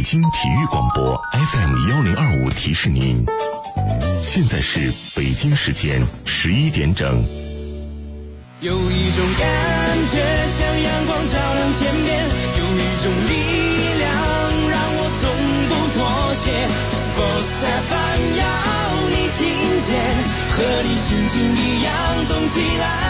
北京体育广播 FM1025提示您，现在是北京时间11点整。 有一种感觉像阳光照亮天边，有一种力量让我从不妥协。Sports FM 要你听见，和你心情一样动起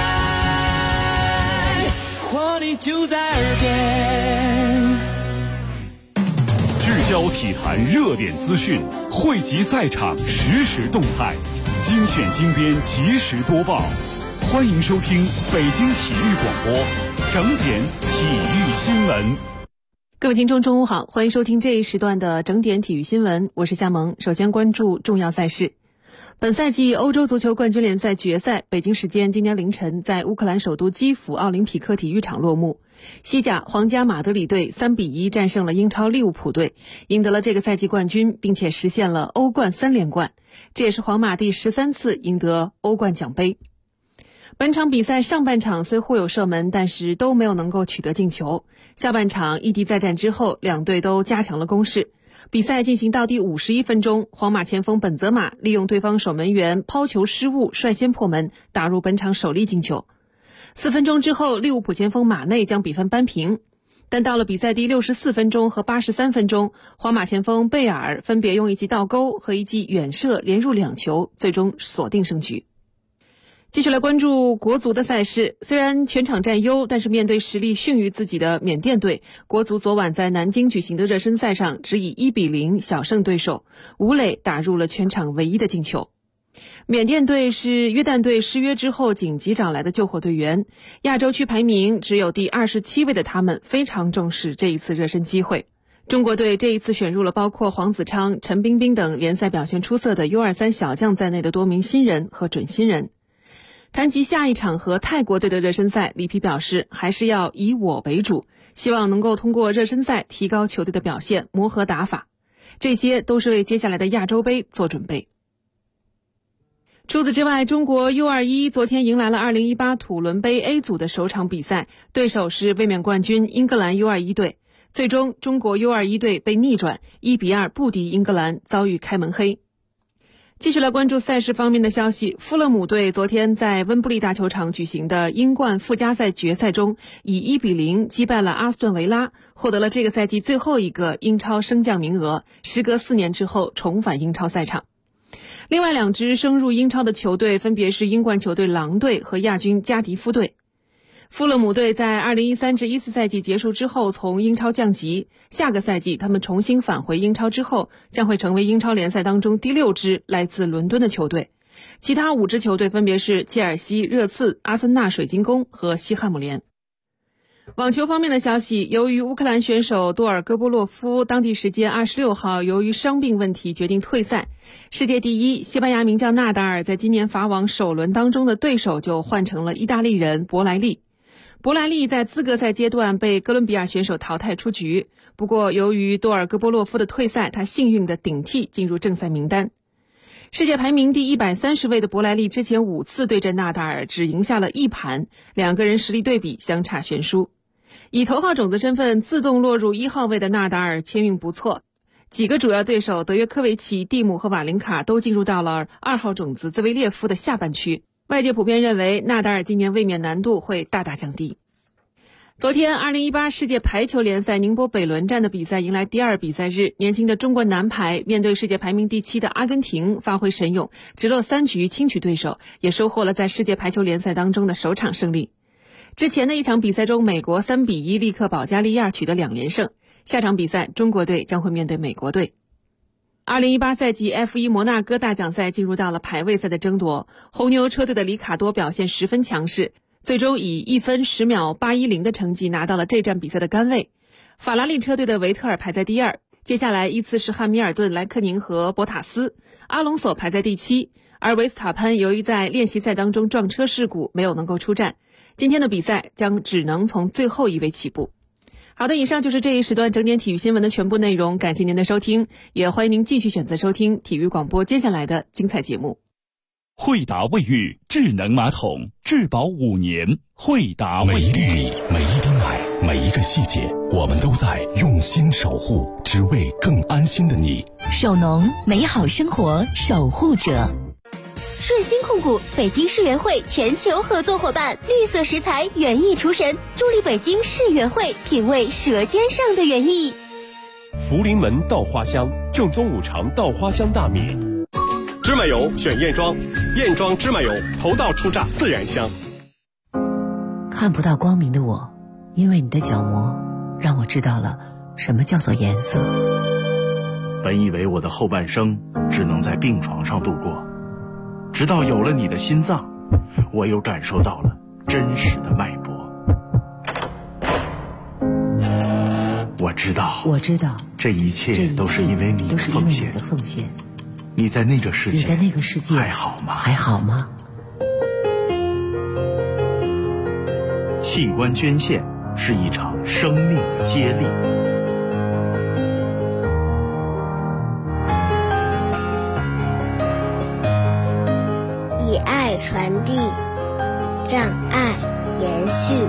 来，活力就在耳边。 聚焦体坛热点资讯，汇集赛场实时动态，精选精编及时播报。欢迎收听北京体育广播整点体育新闻。 各位听众中午好，欢迎收听这一时段的整点体育新闻，我是夏萌。首先关注重要赛事。本赛季欧洲足球冠军联赛决赛北京时间今天凌晨在乌克兰首都基辅奥林匹克体育场落幕。西甲皇家马德里队3-1战胜了英超利物浦队，赢得了这个赛季冠军，并且实现了欧冠3连冠，这也是皇马第13次赢得欧冠奖杯。本场比赛上半场虽互有射门，但是都没有能够取得进球。下半场一敌再战之后，两队都加强了攻势。比赛进行到第51分钟，皇马前锋本泽马利用对方守门员抛球失误，率先破门，打入本场首粒进球。4分钟之后，利物浦前锋马内将比分扳平。但到了比赛第64分钟和83分钟，皇马前锋贝尔分别用一记倒钩和一记远射连入2球，最终锁定胜局。继续来关注国足的赛事，虽然全场占优，但是面对实力逊于自己的缅甸队，国足昨晚在南京举行的热身赛上只以1-0小胜对手，吴磊打入了全场唯一的进球。缅甸队是约旦队失约之后紧急找来的救火队员，亚洲区排名只有第27位的他们非常重视这一次热身机会。中国队这一次选入了包括黄子昌、陈彬彬等联赛表现出色的 U23 小将在内的多名新人和准新人。谈及下一场和泰国队的热身赛，里皮表示还是要以我为主，希望能够通过热身赛提高球队的表现，磨合打法，这些都是为接下来的亚洲杯做准备。除此之外，中国 U21 昨天迎来了2018土伦杯 A 组的首场比赛，对手是卫冕冠军英格兰 U21 队，最终中国 U21 队被逆转1-2不敌英格兰，遭遇开门黑。继续来关注赛事方面的消息，富勒姆队昨天在温布利大球场举行的英冠附加赛决赛中，以1-0击败了阿斯顿维拉，获得了这个赛季最后一个英超升降名额，时隔4年之后重返英超赛场。另外2支升入英超的球队分别是英冠球队狼队和亚军加迪夫队。富勒姆队在2013-14赛季结束之后从英超降级，下个赛季他们重新返回英超之后，将会成为英超联赛当中第6支来自伦敦的球队。其他5支球队分别是切尔西、热刺、阿森纳水晶宫和西汉姆联。网球方面的消息，由于乌克兰选手多尔戈波洛夫当地时间26号由于伤病问题决定退赛，世界第一西班牙名将纳达尔在今年法网首轮当中的对手就换成了意大利人博莱利。博莱利在资格赛阶段被哥伦比亚选手淘汰出局，不过由于多尔戈波洛夫的退赛，他幸运的顶替进入正赛名单。世界排名第130位的博莱利之前5次对阵纳达尔只赢下了1盘，两个人实力对比相差悬殊。以头号种子身份自动落入1号位的纳达尔签运不错，几个主要对手德约科维奇、蒂姆和瓦林卡都进入到了2号种子兹维列夫的下半区。外界普遍认为纳达尔今年卫冕难度会大大降低。昨天2018世界排球联赛宁波北仑站的比赛迎来第2比赛日，年轻的中国男排面对世界排名第7的阿根廷发挥神勇，直落3局轻取对手，也收获了在世界排球联赛当中的首场胜利。之前的一场比赛中，美国3-1力克保加利亚取得2连胜，下场比赛中国队将会面对美国队。2018赛季 F1 摩纳哥大奖赛进入到了排位赛的争夺，红牛车队的里卡多表现十分强势，最终以1分10秒810的成绩拿到了这站比赛的杆位。法拉利车队的维特尔排在第2，接下来依次是汉密尔顿、莱克宁和博塔斯，阿隆索排在第7，而维斯塔潘由于在练习赛当中撞车事故没有能够出战，今天的比赛将只能从最后一位起步。好的，以上就是这一时段整点体育新闻的全部内容，感谢您的收听，也欢迎您继续选择收听体育广播接下来的精彩节目。 惠达卫浴智能马桶，质保5年。惠达卫浴， 每一粒每一滴奶每一个细节，我们都在用心守护，只为更安心的你。 首农，美好生活守护者。 顺鑫控股北京世园会全球合作伙伴，绿色食材园艺厨神，助力北京世园会品味舌尖上的园艺。 福临门稻花香，正宗五常稻花香大米。芝麻油选燕庄，燕庄芝麻油头道出榨，自然香。 看不到光明的我，因为你的角膜让我知道了什么叫做颜色。 本以为我的后半生只能在病床上度过，直到有了你的心脏，我又感受到了真实的脉搏。我知道，这一切都是因为你的奉献。你在那个世界还好吗？器官捐献是一场生命的接力。 以爱传递，让爱延续。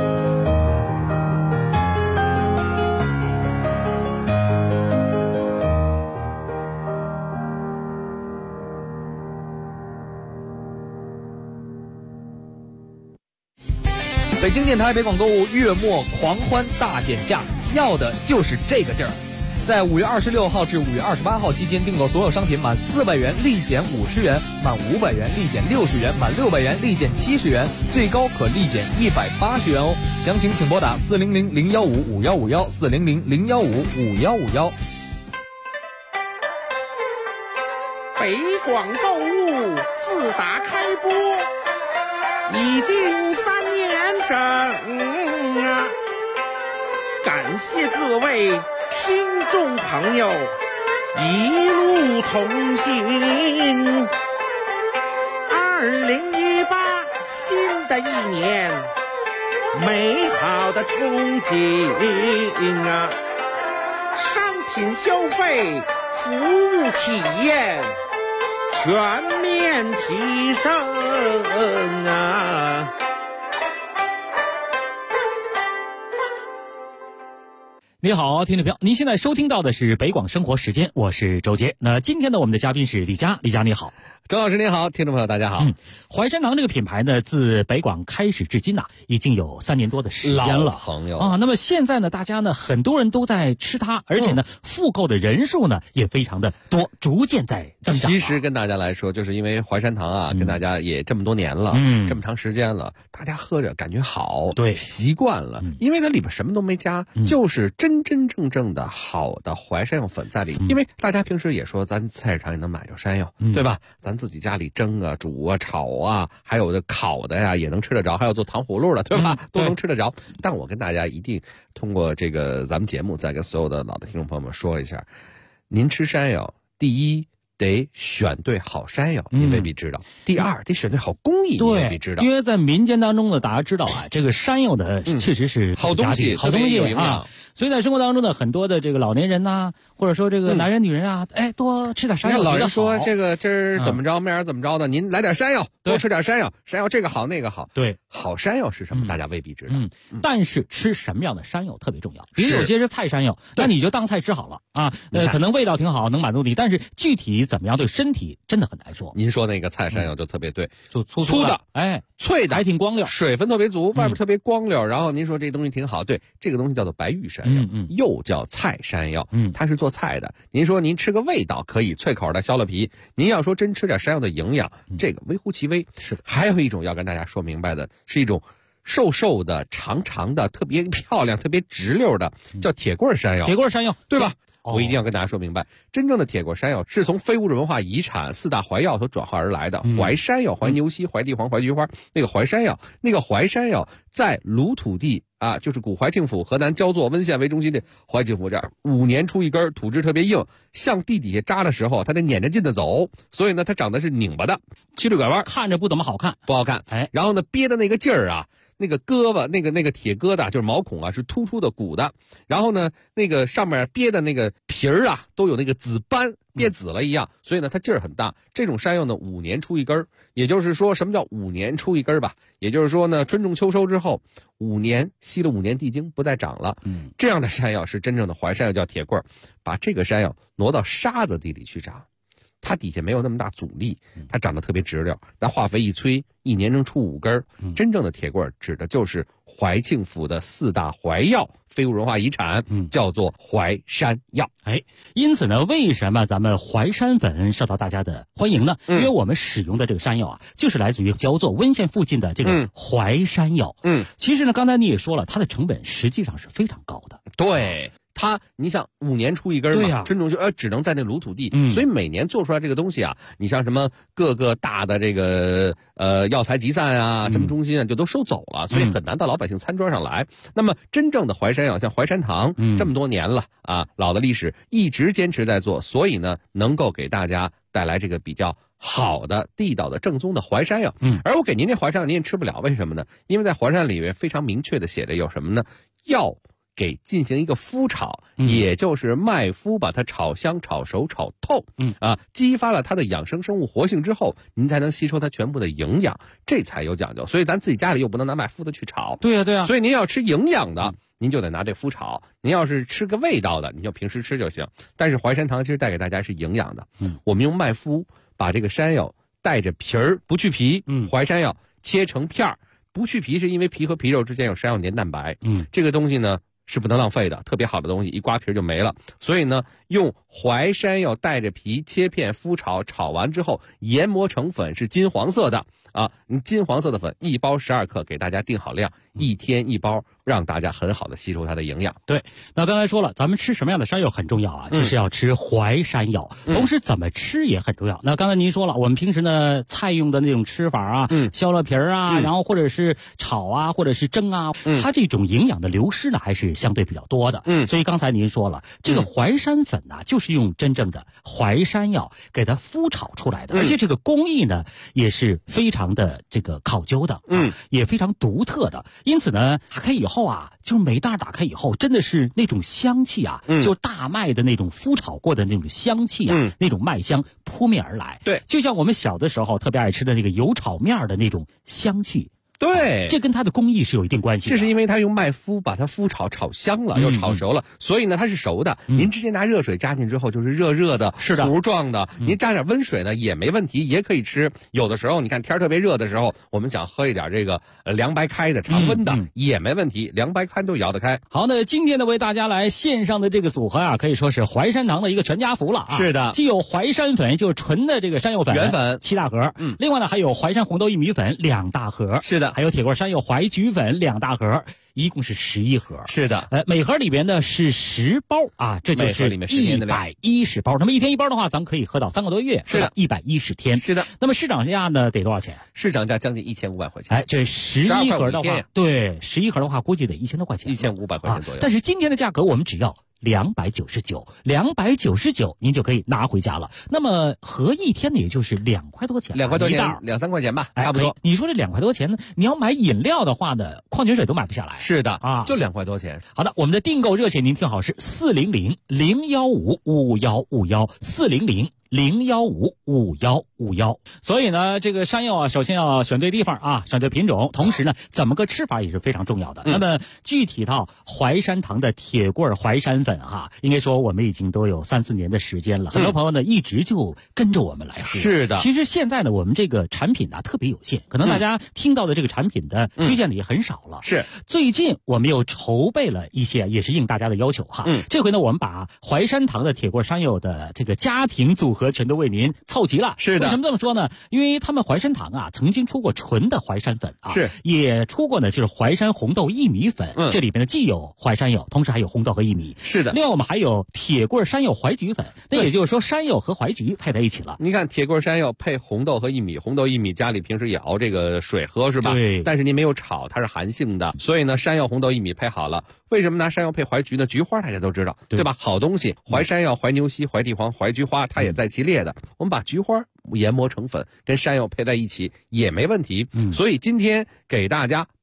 北京电台北广购物月末狂欢大减价，要的就是这个劲儿。在5月26号至5月28号期间订购所有商品满400元立减50元，满500元立减60元，满600元立减70元，最高可立减180元哦。详情请拨打400-015-5151，400-015-5151。 北广购物自打开播已经3年整啊！感谢各位听众朋友一路同行。2018新的一年，美好的憧憬啊！商品消费，服务体验全面提升啊！ 你好，听众朋友，您现在收听到的是北广生活时间，我是周杰。那今天呢，我们的嘉宾是李佳，李佳你好。 周老师您好，听众朋友大家好。 淮山堂这个品牌呢，自北广开始至今呐，已经有3年多的时间了。 老朋友啊，那么现在呢，大家呢很多人都在吃它，而且呢，复购的人数呢也非常的多，逐渐在增长。 其实跟大家来说，就是因为淮山堂啊，跟大家也这么多年了，这么长时间了，大家喝着感觉好， 对， 习惯了，因为它里边什么都没加，就是真真正正的好的淮山药粉在里。因为大家平时也说，咱菜市场也能买着山药，对吧？咱自己家里蒸啊、煮啊、炒啊，还有的烤的呀，也能吃得着，还有做糖葫芦的，对吧？都能吃得着。但我跟大家一定通过这个咱们节目，再跟所有的老的听众朋友们说一下，您吃山药，第一得选对好山药，您未必知道；第二得选对好工艺，您未必知道。 因为在民间当中呢，大家知道啊，这个山药的确实是好东西， 好东西啊。所以在生活当中呢，很多的这个老年人呐，或者说这个男人女人啊，多吃点山药。 老人说这个今儿怎么着，明儿怎么着的，您来点山药，多吃点山药，山药这个好那个好。 对， 好山药是什么？大家未必知道。 但是吃什么样的山药特别重要。比如有些是菜山药，那你就当菜吃好了啊。可能味道挺好，能满足你，但是具体怎么样对身体真的很难说。 您说那个菜山药就特别对， 就粗的， 脆的， 还挺光溜， 水分特别足，外边特别光溜。然后您说这东西挺好，对，这个东西叫做白玉山药，又叫菜山药，它是做菜的。您说您吃个味道可以，脆口的削了皮。您要说真吃点山药的营养，这个微乎其微。 是， 还有一种要跟大家说明白的，是一种瘦瘦的、长长的、特别漂亮、特别直溜的，叫铁棍山药。 铁棍山药， 对吧？我一定要跟大家说明白，真正的铁棍山药是从非物质文化遗产4大淮药所转化而来的。淮山药、淮牛膝、淮地黄、淮菊花，那个淮山药，那个淮山药在鲁土地啊，就是古淮庆府河南焦作温县为中心的淮庆府这儿，5年出一根，土质特别硬，向地底下扎的时候，它得撵着劲的走，所以呢，它长得是拧巴的，曲里拐弯， 看着不怎么好看， 不好看。然后呢，憋的那个劲儿啊。那个胳膊，那个铁疙瘩就是毛孔啊，是突出的鼓的。然后呢，那个上面憋的那个皮儿啊，都有那个紫斑， 变紫了一样，所以呢它劲儿很大。这种山药呢5年出一根，也就是说什么叫5年出一根吧？也就是说呢春种秋收之后5年吸了5年地精不再长了。这样的山药是真正的淮山药，叫铁棍儿。把这个山药挪到沙子地里去长，它底下没有那么大阻力，它长得特别直溜，拿化肥一催，1年能出5根。真正的铁棍儿指的就是怀庆府的4大淮药，非物文化遗产，叫做淮山药。 因此呢，为什么咱们淮山粉受到大家的欢迎呢？因为我们使用的这个山药啊，就是来自于焦作温县附近的这个淮山药。其实呢，刚才你也说了，它的成本实际上是非常高的。 对。你像5年出一根嘛， 对春种就只能在那鲁土地，所以每年做出来这个东西啊，你像什么各个大的这个药材集散啊，什么中心啊，就都收走了，所以很难到老百姓餐桌上来。那么真正的淮山药，像淮山堂，这么多年了啊，老的历史一直坚持在做，所以呢，能够给大家带来这个比较好的地道的正宗的淮山药。而我给您这淮山药您也吃不了，为什么呢？因为在淮山里面非常明确的写着有什么呢？要给进行一个麸炒，也就是麦麸把它炒香、炒熟、炒透，激发了它的养生生物活性之后，您才能吸收它全部的营养，这才有讲究。所以咱自己家里又不能拿麦麸的去炒， 对呀。 所以您要吃营养的，您就得拿这麸炒；您要是吃个味道的，您就平时吃就行。但是淮山堂其实带给大家是营养的，我们用麦麸把这个山药带着皮儿不去皮，淮山药切成片儿，不去皮是因为皮和皮肉之间有山药黏蛋白，这个东西呢是不能浪费的，特别好的东西一刮皮就没了。所以呢，用淮山药带着皮切片麸炒，炒完之后研磨成粉，是金黄色的金黄色的粉1包12克，给大家定好量，1天1包，让大家很好的吸收它的营养。 对，那刚才说了，咱们吃什么样的山药很重要啊，就是要吃淮山药，同时怎么吃也很重要。那刚才您说了，我们平时呢菜用的那种吃法啊，削了皮儿啊，然后或者是炒啊，或者是蒸啊，它这种营养的流失呢还是相对比较多的。所以刚才您说了，这个淮山粉呢，就是用真正的淮山药给它麸炒出来的，而且这个工艺呢也是非常的这个考究的，也非常独特的。因此呢，打开以后啊，就是每袋打开以后，真的是那种香气啊，就大麦的那种麸炒过的那种香气啊，那种麦香扑面而来。 对， 就像我们小的时候特别爱吃的那个油炒面的那种香气。 对， 这跟它的工艺是有一定关系的。 这是因为它用麦麸把它麸炒香了，又炒熟了，所以呢它是熟的。您直接拿热水加进之后就是热热的， 是的， 糊状的。您加点温水呢也没问题，也可以吃。有的时候你看天特别热的时候，我们想喝一点这个凉白开的常温的也没问题，凉白开都摇得开。 好，那今天呢为大家来献上的这个组合啊，可以说是淮山堂的一个全家福了啊。 是的， 既有淮山粉，就是纯的这个山药粉原粉 7大盒，另外呢还有淮山红豆薏米粉2大盒， 是的， 还有铁棍山药淮菊粉2大盒，一共是11盒。 是的， 每盒里边呢是10包啊，这就是110包。那么1天1包的话，咱们可以喝到3个多月， 是的 ，110天。 是的。 那么市场价呢得多少钱？ 市场价将近1500块钱。 这11盒的话，对，11盒的话估计得1000多块钱 ，1500块钱左右。 但是今天的价格我们只要299，您就可以拿回家了。那么合1天呢，也就是2块多钱，2 块多钱，2、3块钱吧，差不多。 你说这2块多钱呢？你要买饮料的话呢，矿泉水都买不下来。 是的啊，就2块多钱。 好的，我们的订购热线您听好是400-015-5151，400-015-5151。所以呢，这个山药啊，首先要选对地方啊，选对品种，同时呢，怎么个吃法也是非常重要的。那么具体到淮山堂的铁棍淮山粉啊，应该说我们已经都有3、4年的时间了，很多朋友呢一直就跟着我们来喝。 是的， 其实现在呢，我们这个产品呢特别有限，可能大家听到的这个产品的推荐的也很少了。 是， 最近我们又筹备了一些，也是应大家的要求哈。这回呢，我们把淮山堂的铁棍山药的这个家庭组合全都为您凑齐了。 是的， 为什么这么说呢？因为他们淮山堂啊，曾经出过纯的淮山粉啊， 是， 也出过呢，就是淮山红豆薏米粉。这里边呢既有淮山药，同时还有红豆和薏米。 是的。 另外我们还有铁棍山药淮菊粉，那也就是说山药和淮菊配在一起了。 您看铁棍山药配红豆和薏米，红豆薏米家里平时也熬这个水喝是吧？ 对。 但是您没有炒，它是寒性的，所以呢，山药、红豆、薏米配好了。为什么拿山药配淮菊呢？菊花大家都知道，对吧？好东西，淮山药、淮牛膝、淮地黄、淮菊花，它也在其列的。我们把菊花研磨成粉，跟山药配在一起也没问题。所以今天给大家配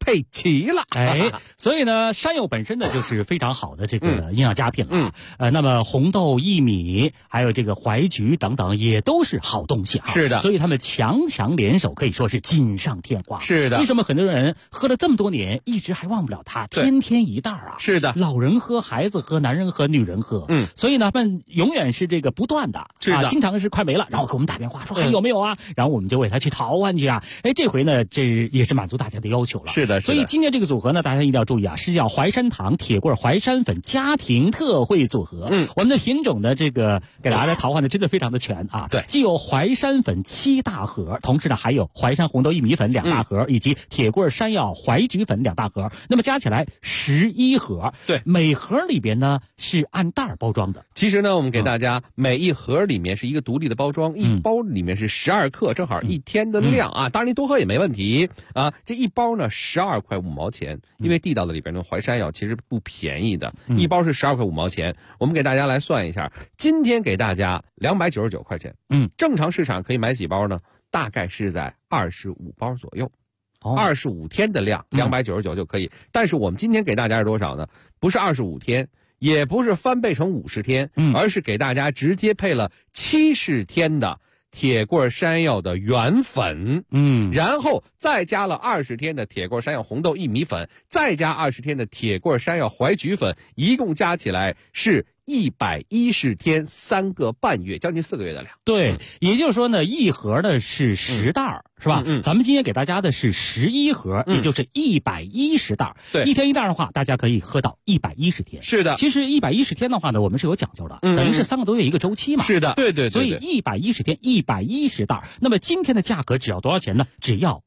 配齐了。 所以呢，山药本身呢就是非常好的这个营养佳品了。那么红豆、薏米，还有这个淮菊等等，也都是好东西啊。 是的， 所以他们强联手，可以说是锦上添花。 是的， 为什么很多人喝了这么多年，一直还忘不了它？天天一袋啊。 是的， 老人喝，孩子喝，男人喝，女人喝。所以呢，他们永远是这个不断的。 是的， 经常是快没了，然后给我们打电话说还有没有啊？然后我们就为他去淘换去啊。这回呢，这也是满足大家的要求了。 是的， 所以今天这个组合呢，大家一定要注意啊，是叫淮山堂铁棍淮山粉家庭特惠组合。我们的品种呢，这个给大家来淘换的真的非常的全啊。 对， 既有淮山粉7大盒，同时呢还有淮山红豆薏米粉2大盒，以及铁棍山药淮菊粉2大盒，那么加起来11盒。 对， 每盒里边呢是按袋包装的。 其实呢，我们给大家每一盒里面是一个独立的包装，一包里面是12克，正好1天的量啊。当然你多喝也没问题啊。这一包呢12块5毛钱，因为地道的里边的淮山药其实不便宜的，一包是12块5毛钱。我们给大家来算一下，今天给大家299块钱。正常市场可以买几包呢？大概是在25包左右。25天的量299就可以。但是我们今天给大家是多少呢？不是25天，也不是翻倍成50天，而是给大家直接配了70天的铁棍山药的原粉，然后再加了20天的铁棍山药红豆薏米粉，再加20天的铁棍山药淮菊粉，一共加起来是110天3个半月，将近4个月的量。 对，也就是说呢，一盒呢是10袋，是吧？咱们今天给大家的是11盒，也就是110袋。 对， 一天一袋的话，大家可以喝到110天。 是的， 其实110天的话呢，我们是有讲究的，等于是3个多月一个周期嘛。 是的，对。 所以110天110袋，那么今天的价格只要多少钱呢？只要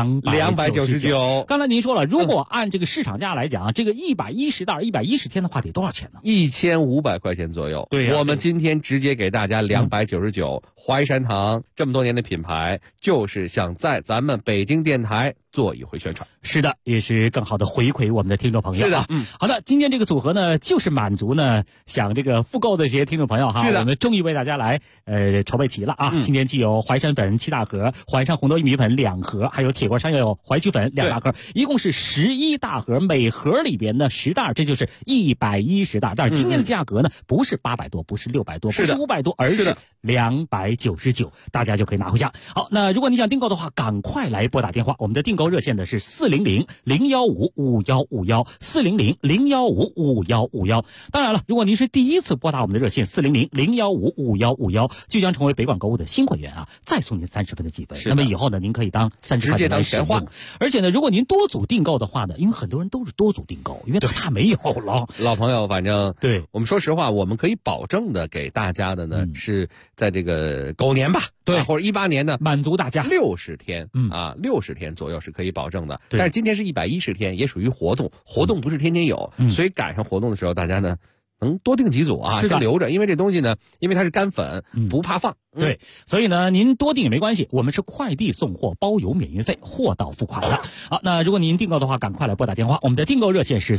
299。刚才您说了，如果按这个市场价来讲，这个110袋110天的话得多少钱呢 ？1500块钱左右。 对， 我们今天直接给大家299。淮山堂这么多年的品牌，就是想在咱们北京电台做一回宣传。 是的，也是更好的回馈我们的听众朋友。 是的， 好的，今天这个组合呢，就是满足呢想这个复购的这些听众朋友哈。 是的， 我们终于为大家来筹备齐了啊。今天既有淮山粉7大盒，淮山红豆薏米粉2盒，还有铁棍山药淮菊粉2大盒，一共是11大盒，每盒里边呢10袋，这就是110袋。但是今天的价格呢，不是800多，不是600多，不是500多，而是299，大家就可以拿回家。好，那如果你想订购的话，赶快来拨打电话，我们的订购热线的是400-015-5151，400-015-5151。当然了，如果您是第一次拨打我们的热线400-015-5151，就将成为北广购物的新会员啊，再送您30分的积分。那么以后呢，您可以当30块钱来使用。而且呢，如果您多组订购的话呢，因为很多人都是多组订购，因为他怕没有了。 老朋友，反正对我们说实话，我们可以保证的给大家的呢，是在这个狗年吧， 对， 或者18年呢， 满足大家 60天，60天左右是可以保证的。但是今天是110天，也属于活动不是天天有，所以赶上活动的时候，大家呢能多订几组啊，先留着，因为这东西呢，因为它是干粉，不怕放。 对，所以呢，您多订也没关系，我们是快递送货包邮免运费，货到付款的。好，那如果您订购的话，赶快来拨打电话，我们的订购热线是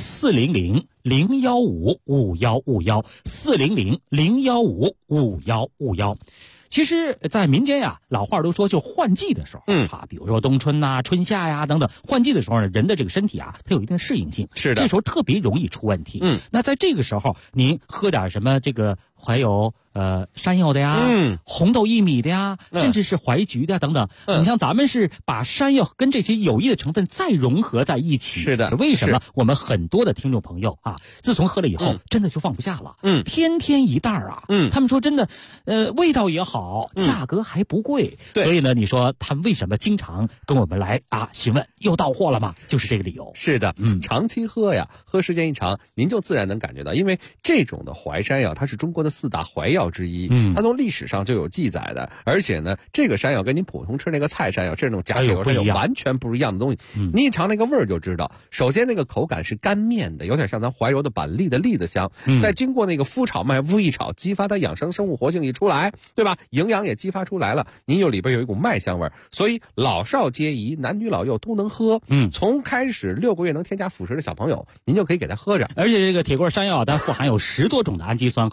400-015-5151，400-015-5151。其实，在民间呀，老话都说，就换季的时候，比如说冬春呐、春夏呀等等，换季的时候呢，人的这个身体啊，它有一定的适应性， 是的， 这时候特别容易出问题。那在这个时候，您喝点什么这个还有山药的呀，红豆薏米的呀，甚至是淮菊的等等。你像咱们是把山药跟这些有益的成分再融合在一起。 是的， 为什么我们很多的听众朋友啊，自从喝了以后，真的就放不下了。天天一袋啊。他们说真的，味道也好，价格还不贵。所以呢，你说他们为什么经常跟我们来询问又到货了吗？就是这个理由。 是的，长期喝呀，喝时间一长，您就自然能感觉到，因为这种的淮山药，它是中国的4大淮药之一，它从历史上就有记载的，而且呢，这个山药跟您普通吃那个菜山药这种假水果山药完全不一样的东西，你一尝那个味儿就知道。首先那个口感是干面的，有点像咱怀柔的板栗的栗子香，再经过那个麸炒麦麸一炒，激发它养生生物活性一出来，对吧？营养也激发出来了，您有里边有一股麦香味儿，所以老少皆宜，男女老幼都能喝。从开始6个月能添加辅食的小朋友，您就可以给他喝着。 而且这个铁棍山药它富含有10多种的氨基酸和微量元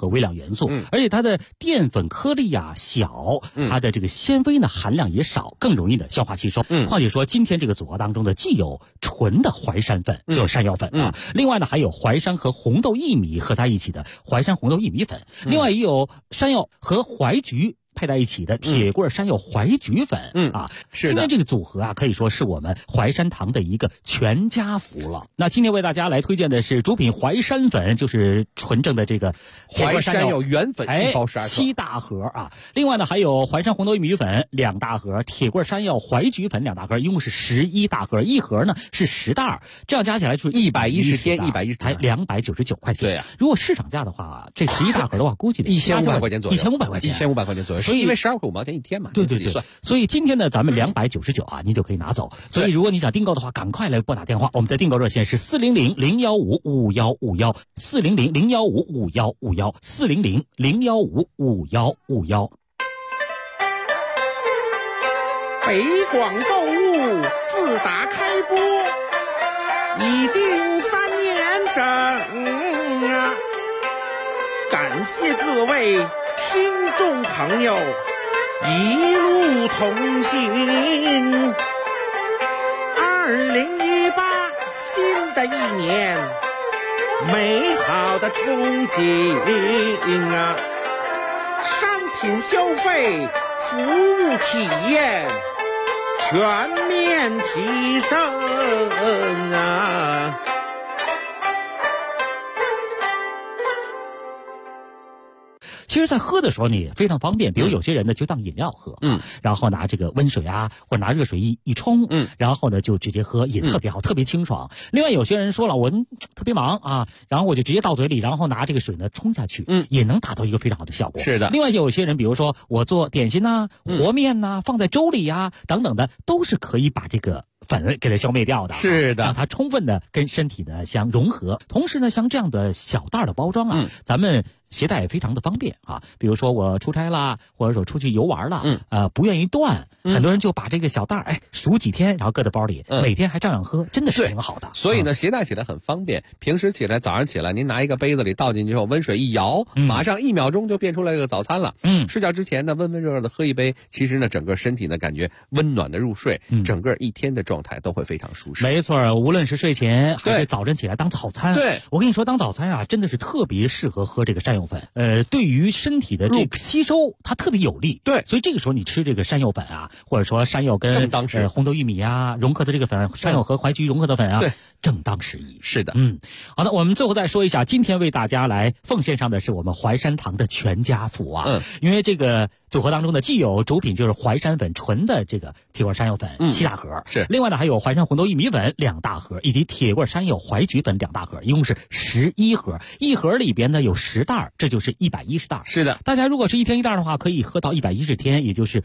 元素，而且它的淀粉颗粒啊小，它的这个纤维呢含量也少，更容易的消化吸收。况且说今天这个组合当中的既有纯的淮山粉，就是山药粉啊，另外呢还有淮山和红豆薏米合在一起的淮山红豆薏米粉，另外也有山药和淮菊配在一起的铁棍山药淮菊粉，是的。今天这个组合啊，可以说是我们淮山堂的一个全家福了。那今天为大家来推荐的是主品淮山粉，就是纯正的这个淮山药原粉1包12克 ，7大盒啊。另外呢，还有淮山红豆薏米粉2大盒，铁棍山药淮菊粉2大盒，一共是11大盒，一盒呢是10袋，这样加起来就是 110天110 才299块钱。 对呀， 如果市场价的话，这11大盒的话，估计得 1500块钱左右 ，1500块钱 ，1500块钱左右。所以因为12块5毛钱一天嘛， 对，所以今天呢，咱们299啊，您就可以拿走。所以如果你想订购的话，赶快来拨打电话，我们的订购热线是400-015-5151，400-015-5151，400-015-5151。 北广购物自打开播已经3年整啊，感谢各位听众朋友一路同行。2018新的一年，美好的憧憬啊！商品消费、服务体验全面提升啊！ 其实，在喝的时候呢也非常方便，比如有些人呢就当饮料喝，然后拿这个温水啊，或者拿热水一冲，然后呢就直接喝，也特别好，特别清爽。另外有些人说了，我特别忙啊，然后我就直接倒嘴里，然后拿这个水呢冲下去，也能达到一个非常好的效果。 是的。 另外有些人，比如说我做点心呐、和面呐、放在粥里呀、等等的，都是可以把这个粉给它消灭掉的， 是的， 让它充分的跟身体呢相融合。同时呢，像这样的小袋的包装啊，咱们携带也非常的方便啊。比如说我出差啦，或者说出去游玩了，不愿意断，很多人就把这个小袋数几天，然后搁在包里，每天还照样喝，真的是挺好的。 所以呢，携带起来很方便。平时起来早上起来，您拿一个杯子里倒进去后，温水一摇，马上1秒钟就变出来一个早餐了。睡觉之前呢，温温热热的喝一杯，其实呢，整个身体呢感觉温暖的入睡，整个一天的状态都会非常舒适。 没错，无论是睡前还是早晨起来当早餐， 对， 我跟你说，当早餐啊，真的是特别适合喝这个山药粉。对于身体的这个吸收，它特别有利。 对， 所以这个时候你吃这个山药粉啊，或者说山药跟红豆薏米啊融合的这个粉，山药和淮菊融合的粉啊， 对， 正当时宜。 是的， 好的，我们最后再说一下，今天为大家来奉献上的是我们淮山堂的全家福啊，因为这个组合当中呢，既有主品就是淮山粉纯的这个铁棍山药粉7大盒， 是， 另外呢还有淮山红豆薏米粉2大盒，以及铁棍山药淮菊粉2大盒，一共是11盒，一盒里边呢有10袋，这就是110袋。 是的， 大家如果是1天1袋的话，可以喝到110天，也就是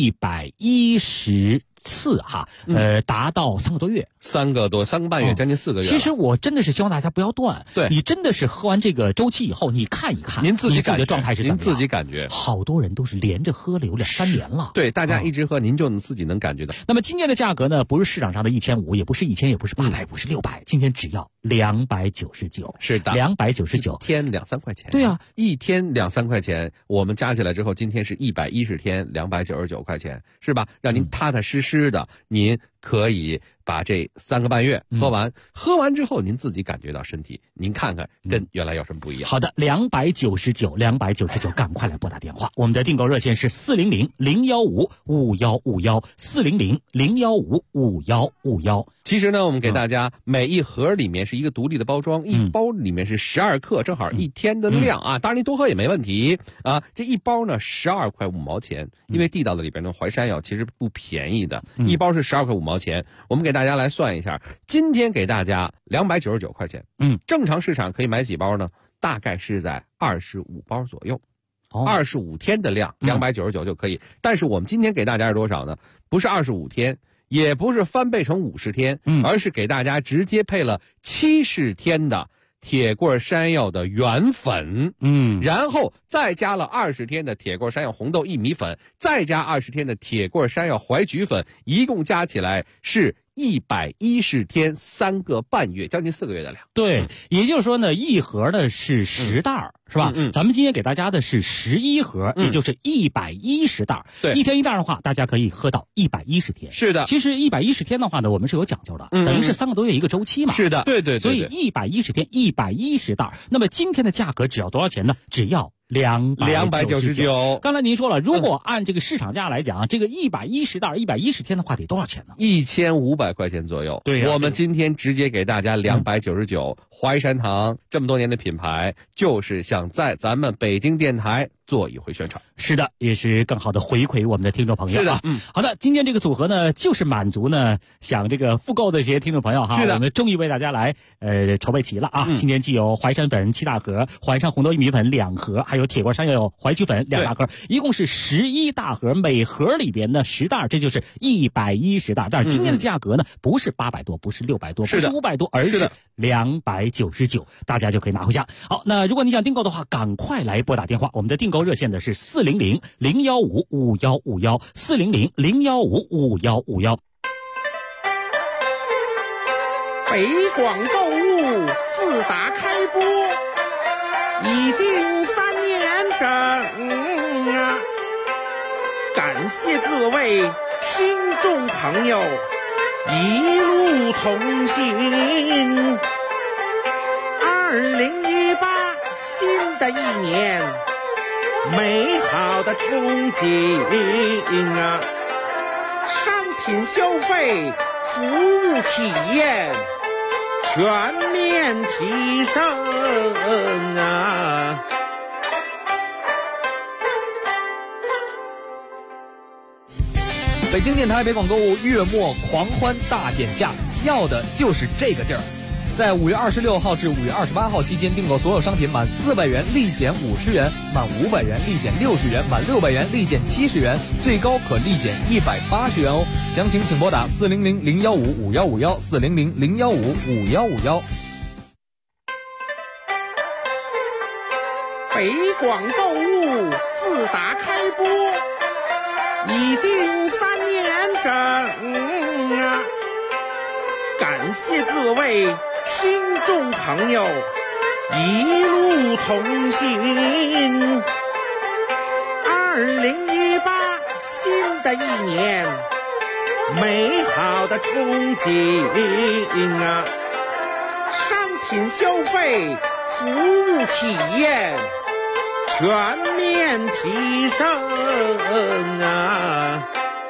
110次哈，达到3个多月 ，3个半月，将近4个月。 其实我真的是希望大家不要断， 对， 你真的是喝完这个周期以后，你看一看您自己的状态是怎么样， 您自己感觉。 好多人都是连着喝了有2-3年了， 对，大家一直喝，您就自己能感觉到。 那么今天的价格呢，不是市场上的1500，也不是1000，也不是800，也不是600，今天只要299。 是的 ，299， 一天2-3块钱。 对啊， 一天2-3块钱，我们加起来之后，今天是110天299块钱，是吧？让您踏踏实实的，您可以把这3个半月喝完，喝完之后您自己感觉到身体，您看看跟原来有什么不一样。 好的，299，赶快来拨打电话，我们的订购热线是400-015-5151，400-015-5151。 其实呢，我们给大家每一盒里面是一个独立的包装，一包里面是12克，正好一天的量啊。当然您多喝也没问题啊。这一包呢12块5毛钱，因为地道的里边的淮山药其实不便宜的，一包是12块5毛钱。我们给大家来算一下，今天给大家299块钱，正常市场可以买几包呢？大概是在25包左右。25天的量299就可以，但是我们今天给大家是多少呢？不是25天，也不是翻倍成50天，而是给大家直接配了70天的铁棍山药的原粉，然后再加了20天的铁棍山药红豆薏米粉，再加20天的铁棍山药淮菊粉，一共加起来是110天3个半月，将近4个月的量。 对，也就是说呢，一盒呢是10袋是吧？咱们今天给大家的是11盒，也就是110袋。 对， 一天一袋的话，大家可以喝到110天。 是的， 其实110天的话呢，我们是有讲究的，等于是3个多月一个周期嘛。 是的，对。 所以110天110袋，那么今天的价格只要多少钱呢？只要299。刚才您说了，如果按这个市场价来讲，这个110袋110天的话得多少钱呢 ？1500块钱左右。 对， 我们今天直接给大家299。淮山堂这么多年的品牌，就是想在咱们北京电台做一回宣传。 是的，也是更好的回馈我们的听众朋友。 是的， 好的，今天这个组合呢，就是满足呢想这个复购的这些听众朋友哈。 是的， 我们终于为大家来筹备齐了啊！今天既有淮山粉7大盒，淮山红豆玉米粉2盒，还有铁锅山药淮曲粉2大盒，一共是11大盒，每盒里边呢10袋，这就是110袋。但是今天的价格呢，不是800多，不是600多，不是500多，而是299，大家就可以拿回家。好，那如果你想订购的话，赶快来拨打电话，我们的订购热线的是400-015-5151，400-015-5151。 北广购物自打开播已经3年整啊，感谢各位听众朋友一路同行。2018新的一年，美好的憧憬啊！商品消费、服务体验全面提升啊！ 北京电台北广购物月末狂欢大减价，要的就是这个劲儿。在5月26号至5月28号期间订购所有商品满400元立减50元，满500元立减60元，满600元立减70元，最高可立减180元哦。详情请拨打400-015-5151，400-015-5151。 北广购物自打开播已经3年整啊，感谢各位听众朋友一路同行。2018新的一年，美好的憧憬啊！商品消费、服务体验全面提升啊！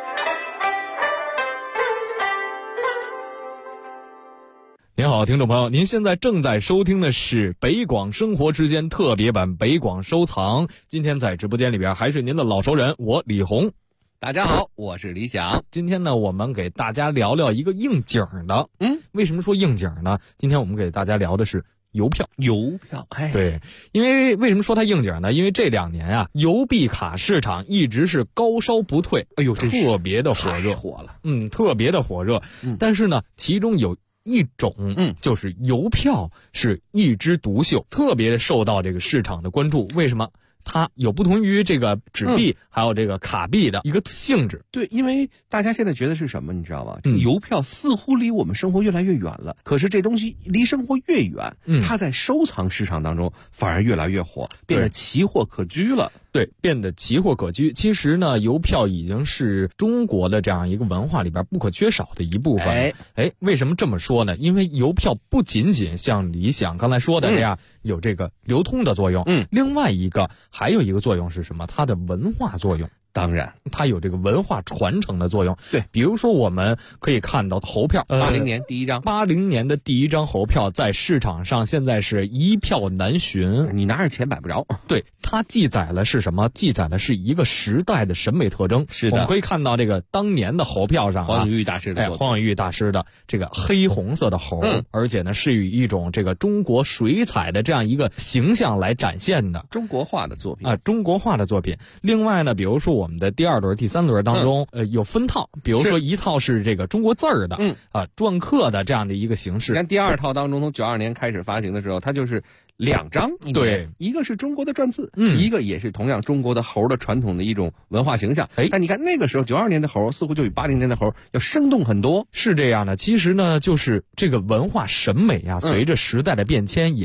您好，听众朋友，您现在正在收听的是北广生活之间特别版北广收藏。今天在直播间里边还是您的老熟人，我李红。 大家好，我是李想。 今天呢，我们给大家聊聊一个应景的。为什么说应景呢？今天我们给大家聊的是邮票。 哎， 对，因为为什么说它应景呢？因为这2年啊，邮币卡市场一直是高烧不退， 哎呦， 特别的火热，特别的火热。但是呢，其中有一种，就是邮票是一枝独秀，特别受到这个市场的关注。为什么？它有不同于这个纸币还有这个卡币的一个性质。 对，因为大家现在觉得是什么，你知道吗？邮票似乎离我们生活越来越远了，可是这东西离生活越远，它在收藏市场当中反而越来越火，变得奇货可居了。 对，变得奇货可居。其实呢，邮票已经是中国的这样一个文化里边不可缺少的一部分。为什么这么说呢？因为邮票不仅仅像李想刚才说的这样有这个流通的作用，另外还有一个作用是什么？它的文化作用。 当然， 它有这个文化传承的作用。 对， 比如说我们可以看到猴票 ，80年第一张 ，80年的第一张猴票在市场上现在是一票难寻， 你拿着钱买不着。 对，它记载了是什么？记载的是一个时代的审美特征。 是的， 我们可以看到这个当年的猴票上， 黄永玉大师的黄永玉大师的这个黑红色的猴，而且呢是以一种这个中国水彩的这样一个形象来展现的中国画的作品啊，中国画的作品。另外呢，比如说我们的第2轮、第3轮当中，有分套，比如说一套是这个中国字儿的，篆刻的这样的一个形式。 你看第2套当中，从92年开始发行的时候，它就是2张， 对， 一个是中国的篆字，一个也是同样中国的猴的传统的一种文化形象。但你看那个时候92年的猴似乎就比80年的猴要生动很多。 是这样的，其实呢，就是这个文化审美啊，随着时代的变迁，也在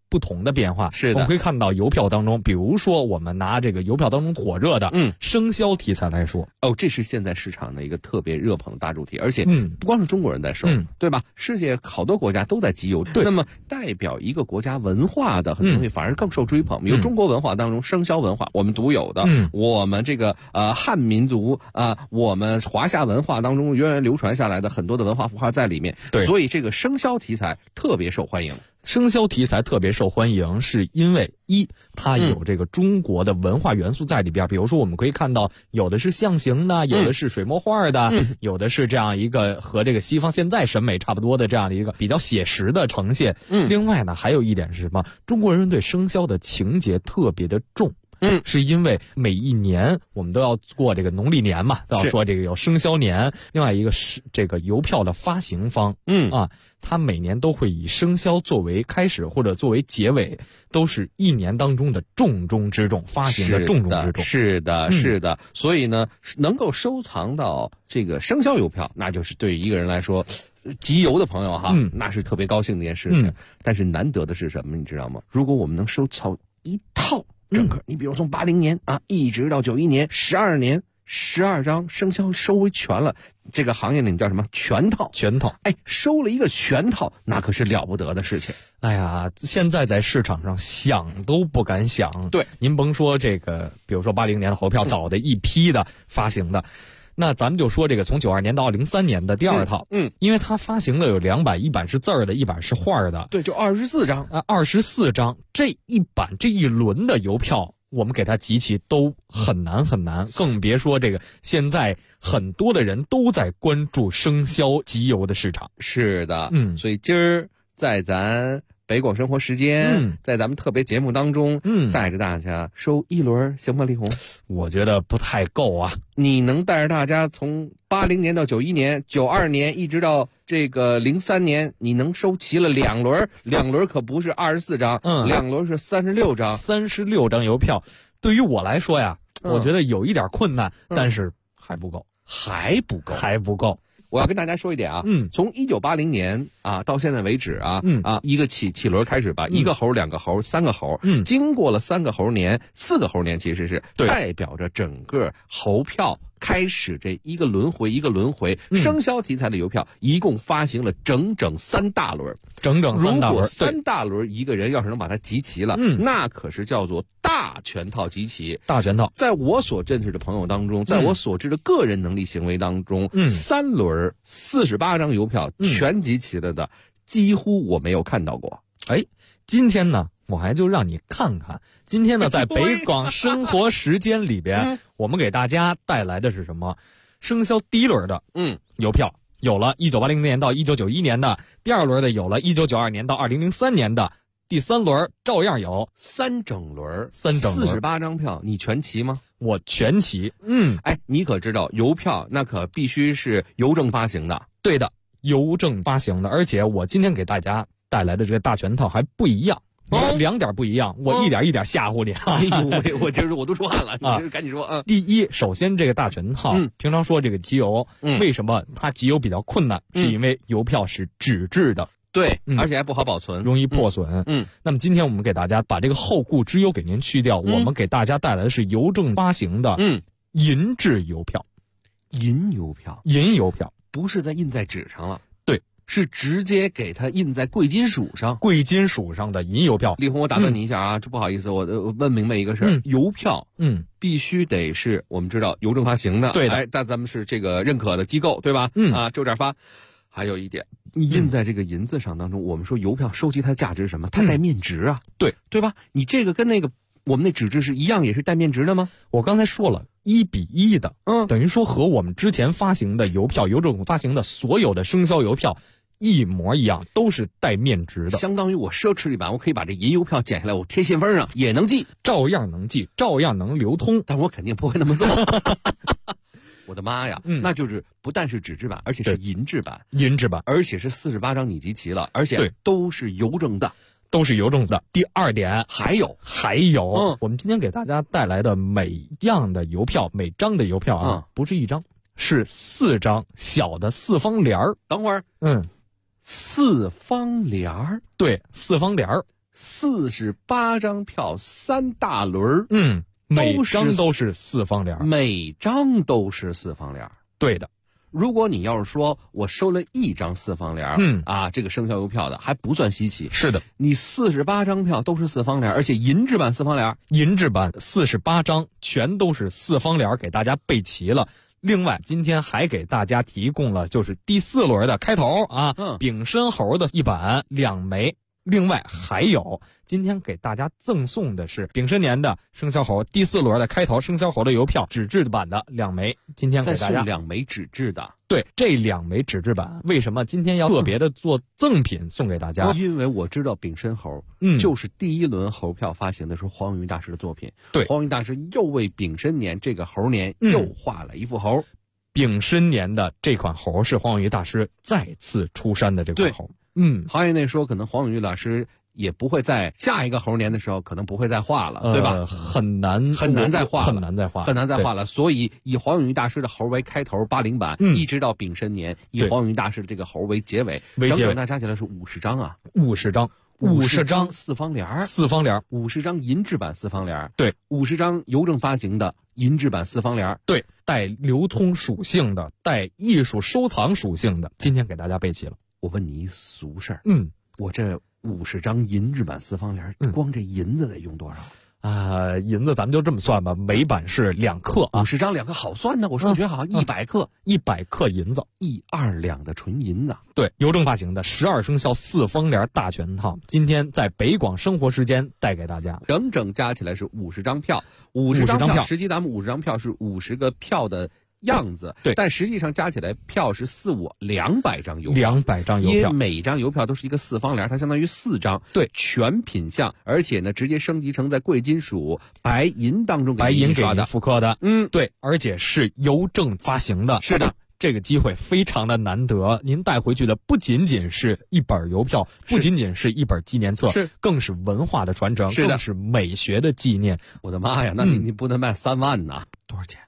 不同的变化。 是的， 我们可以看到邮票当中，比如说我们拿这个邮票当中火热的生肖题材来说， 这是现在市场的一个特别热捧的大主题，而且不光是中国人在收，对吧？世界好多国家都在集邮。对，那么代表一个国家文化的很多东西反而更受追捧。比如中国文化当中，生肖文化我们独有的，我们这个汉民族我们华夏文化当中源远流传下来的很多的文化符号在里面。 对， 所以这个生肖题材特别受欢迎。 生肖题材特别受欢迎，是因为它有这个中国的文化元素在里边。比如说，我们可以看到有的是象形的，有的是水墨画的，有的是这样一个和这个西方现在审美差不多的这样的一个比较写实的呈现。另外呢，还有一点是什么？中国人对生肖的情节特别的重。是因为每一年我们都要过这个农历年嘛，都要说这个有生肖年。另外一个是这个邮票的发行方，它每年都会以生肖作为开始或者作为结尾，都是一年当中的重中之重，发行的重中之重。 是的，是的。所以呢，能够收藏到这个生肖邮票，那就是对于一个人来说，集邮的朋友哈，那是特别高兴的一件事情。但是难得的是什么，你知道吗？如果我们能收藏一套整个，你比如从80年一直到91年，12年，12张生肖收为全了，这个行业里叫什么？全套。收了一个全套，那可是了不得的事情。 哎呀，现在在市场上想都不敢想。 对， 您甭说这个，比如说80年的猴票，早的一批的发行的。那咱们就说这个从92年到03年的第二套，因为它发行了有2版，一版是字儿的，一版是画的， 对，就24张 ，24张，这一版这一轮的邮票，我们给它集齐都很难很难，更别说这个现在很多的人都在关注生肖集邮的市场。 是的，所以今儿在咱北广生活时间，在咱们特别节目当中，带着大家收一轮行吗？李红， 我觉得不太够啊。 你能带着大家从80年到91年、92年一直到这个03年，你能收齐了2轮，2轮可不是24张，2轮是36张 ，36张邮票。对于我来说呀，我觉得有一点困难，但是还不够。 我要跟大家说一点啊，从1980年到现在为止一个起轮开始吧，1个猴、2个猴、3个猴，经过了3个猴年、4个猴年，其实是代表着整个猴票开始这一个轮回，生肖题材的邮票一共发行了整整3大轮，如果3大轮一个人要是能把它集齐了，那可是叫做大全套集齐。 大全套， 在我所认识的朋友当中，在我所知的个人能力行为当中，3轮48张邮票全集齐了的，几乎我没有看到过。 今天呢，我还就让你看看。今天呢，在北广生活时间里边，我们给大家带来的是什么？生肖第一轮的邮票有了1980年到1991年的，第二轮的有了1992年到2003年的，第3轮照样有 3整轮48张票，你全齐吗？ 我全齐。 你可知道邮票那可必须是邮政发行的？ 对的，邮政发行的，而且我今天给大家带来的这个大全套还不一样。2点不一样，我一点一点吓唬你。 我今儿我都出汗了，你赶紧说。 第一，首先这个大全套，平常说这个集邮，为什么它集邮比较困难？是因为邮票是纸质的， 对，而且还不好保存， 容易破损。那么今天我们给大家把这个后顾之忧给您去掉，我们给大家带来的是邮政发行的银质邮票。 银邮票不是印在纸上了。是直接给它印在贵金属上的银邮票。 李红，我打断你一下啊，这不好意思，我问明白一个事儿，邮票必须得是我们知道邮政发行的， 对的， 但咱们是这个认可的机构，对吧？就这儿发。还有一点，你印在这个银子上当中，我们说邮票收集它的价值是什么？它带面值啊，对吧？你这个跟那个我们那纸质是一样，也是带面值的吗？ 我刚才说了，1比1的，等于说和我们之前发行的邮票，邮政发行的所有的生肖邮票一模一样，都是带面值的， 相当于我奢侈一版，我可以把这银邮票剪下来，我贴信封上也能寄， 照样能寄，照样能流通， 但我肯定不会那么做。我的妈呀，那就是不但是纸质版，而且是银质版，而且是48张你集齐了，而且都是邮政的。 第二点， 还有， 我们今天给大家带来的每样的邮票，每张的邮票不是1张。是4张小的4方联儿。 等会儿，4方联儿， 对，4方联儿 48张票3大轮， 每张都是4方联， 每张都是4方联。 对的。 如果你要是说我收了1张4方联，这个生肖邮票的还不算稀奇。 是的， 你48张票都是4方联，而且银质版4方联， 银质版48张全都是4方联，给大家备齐了。另外，今天还给大家提供了就是第4轮的开头丙申猴的1版2枚。另外还有，今天给大家赠送的是丙申年的生肖猴第4轮的开头生肖猴的邮票纸质版的2枚。今天给大家再送2枚纸质的。 对，这2枚纸质版为什么今天要特别的做赠品送给大家？ 因为我知道丙申猴，就是第1轮猴票发行的时候黄永玉大师的作品。 对， 黄永玉大师又为丙申年这个猴年又画了一副猴。 丙申年的这款猴是黄永玉大师再次出山的这款猴。 行业内说，可能黄永玉老师也不会在下一个猴年的时候，可能不会再画了，对吧？ 很难再画了。 所以以黄永玉大师的猴为开头80版，一直到丙申年，以黄永玉大师的这个猴为结尾，整整那加起来是50张啊 ！50张 4方联 ，4方联 ，50张银质版4方联， 对 ，50张邮政发行的银质版4方联， 对，带流通属性的，带艺术收藏属性的，今天给大家备齐了。 我问你一俗事儿，我这50张银质版4方联，光这银子得用多少？ 银子咱们就这么算吧，每版是2克 ，50张2克好算呢，我数学好，100克 ，100克银子 ，1-2两的纯银子。 对，邮政发行的12生肖4方联大全套，今天在北广生活时间带给大家， 整整加起来是50张票，50张票，实际咱们50张票是50个票的样子， 对， 但实际上加起来票是200张邮票 ，200张邮票， 因为每张邮票都是一个4方联，它相当于4张， 对， 全品项，而且呢，直接升级成在贵金属、白银当中白银给你复刻的，对，而且是邮政发行的， 是的。 这个机会非常的难得，您带回去的不仅仅是一本邮票，不仅仅是一本纪念册，更是文化的传承，更是美学的纪念。 我的妈呀，那你不能卖3万呐？多少钱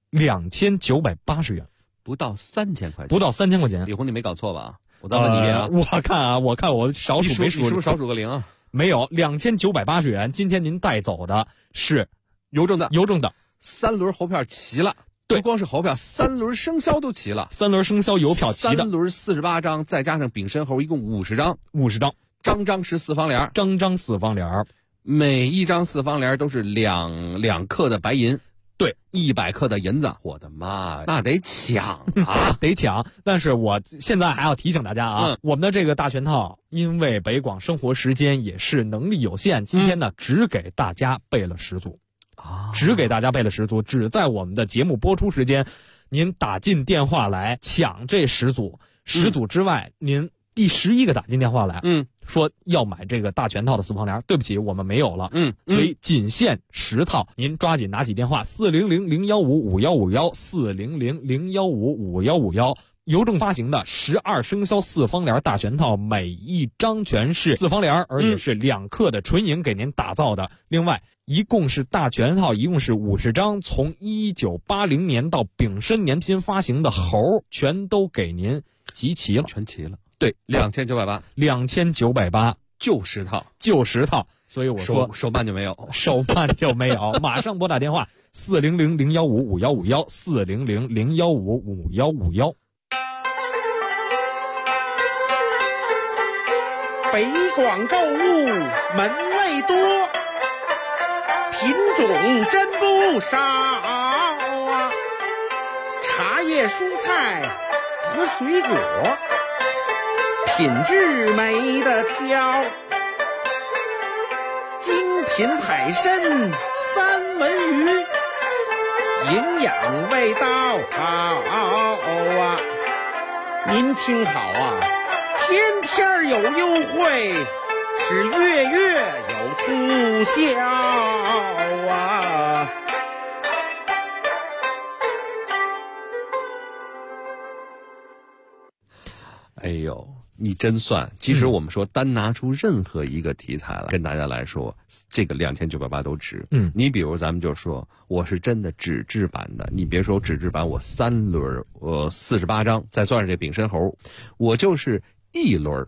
？2980元， 不到3000块钱， 不到3000块钱。 李红，你没搞错吧？我再问你一遍啊！ 我看我少数没数， 你是不是少数个零啊？ 没有，2980元。今天您带走的是邮政的 3 轮猴票齐了。不光是猴票，3轮生肖都齐了 ，3轮生肖邮票齐的，3 轮48张，再加上丙申猴，一共50张 ，50张， 张张是4方联， 张张4方联， 每一张4方联都是2克的白银， 对 ，100克的银子，我的妈呀，那得抢啊， 得抢！但是我现在还要提醒大家啊，我们的这个大全套，因为北广生活时间也是能力有限，今天呢只给大家备了10组。只给大家备了10组，只在我们的节目播出时间，您打进电话来抢这10组，10组之外，您第11个打进电话来，说要买这个大全套的4方联，对不起，我们没有了，所以仅限10套，您抓紧拿起电话400-015-5151，400-015-5151。邮政发行的12生肖4方联大全套，每一张全是4方联，而且是2克的纯银给您打造的。另外，一共是大全套，一共是50张，从1980年到丙申年新发行的猴，全都给您集齐了， 全齐了。 对 ，2980，就10套， 就10套。所以我说手办就没有， 手办就没有，马上拨打电话400-015-5151，400-015-5151。 北广购物门类多，品种真不少啊！茶叶、蔬菜和水果，品质没得挑。精品海参、三文鱼，营养味道好啊！您听好啊！天天有优惠，是月月有促销啊！ 哎呦，你真算！其实我们说单拿出任何一个题材来跟大家来说，这个2980都值。你比如咱们就说，我是真的纸质版的，你别说纸质版，我3轮，48张，再算上这丙申猴，我就是1轮。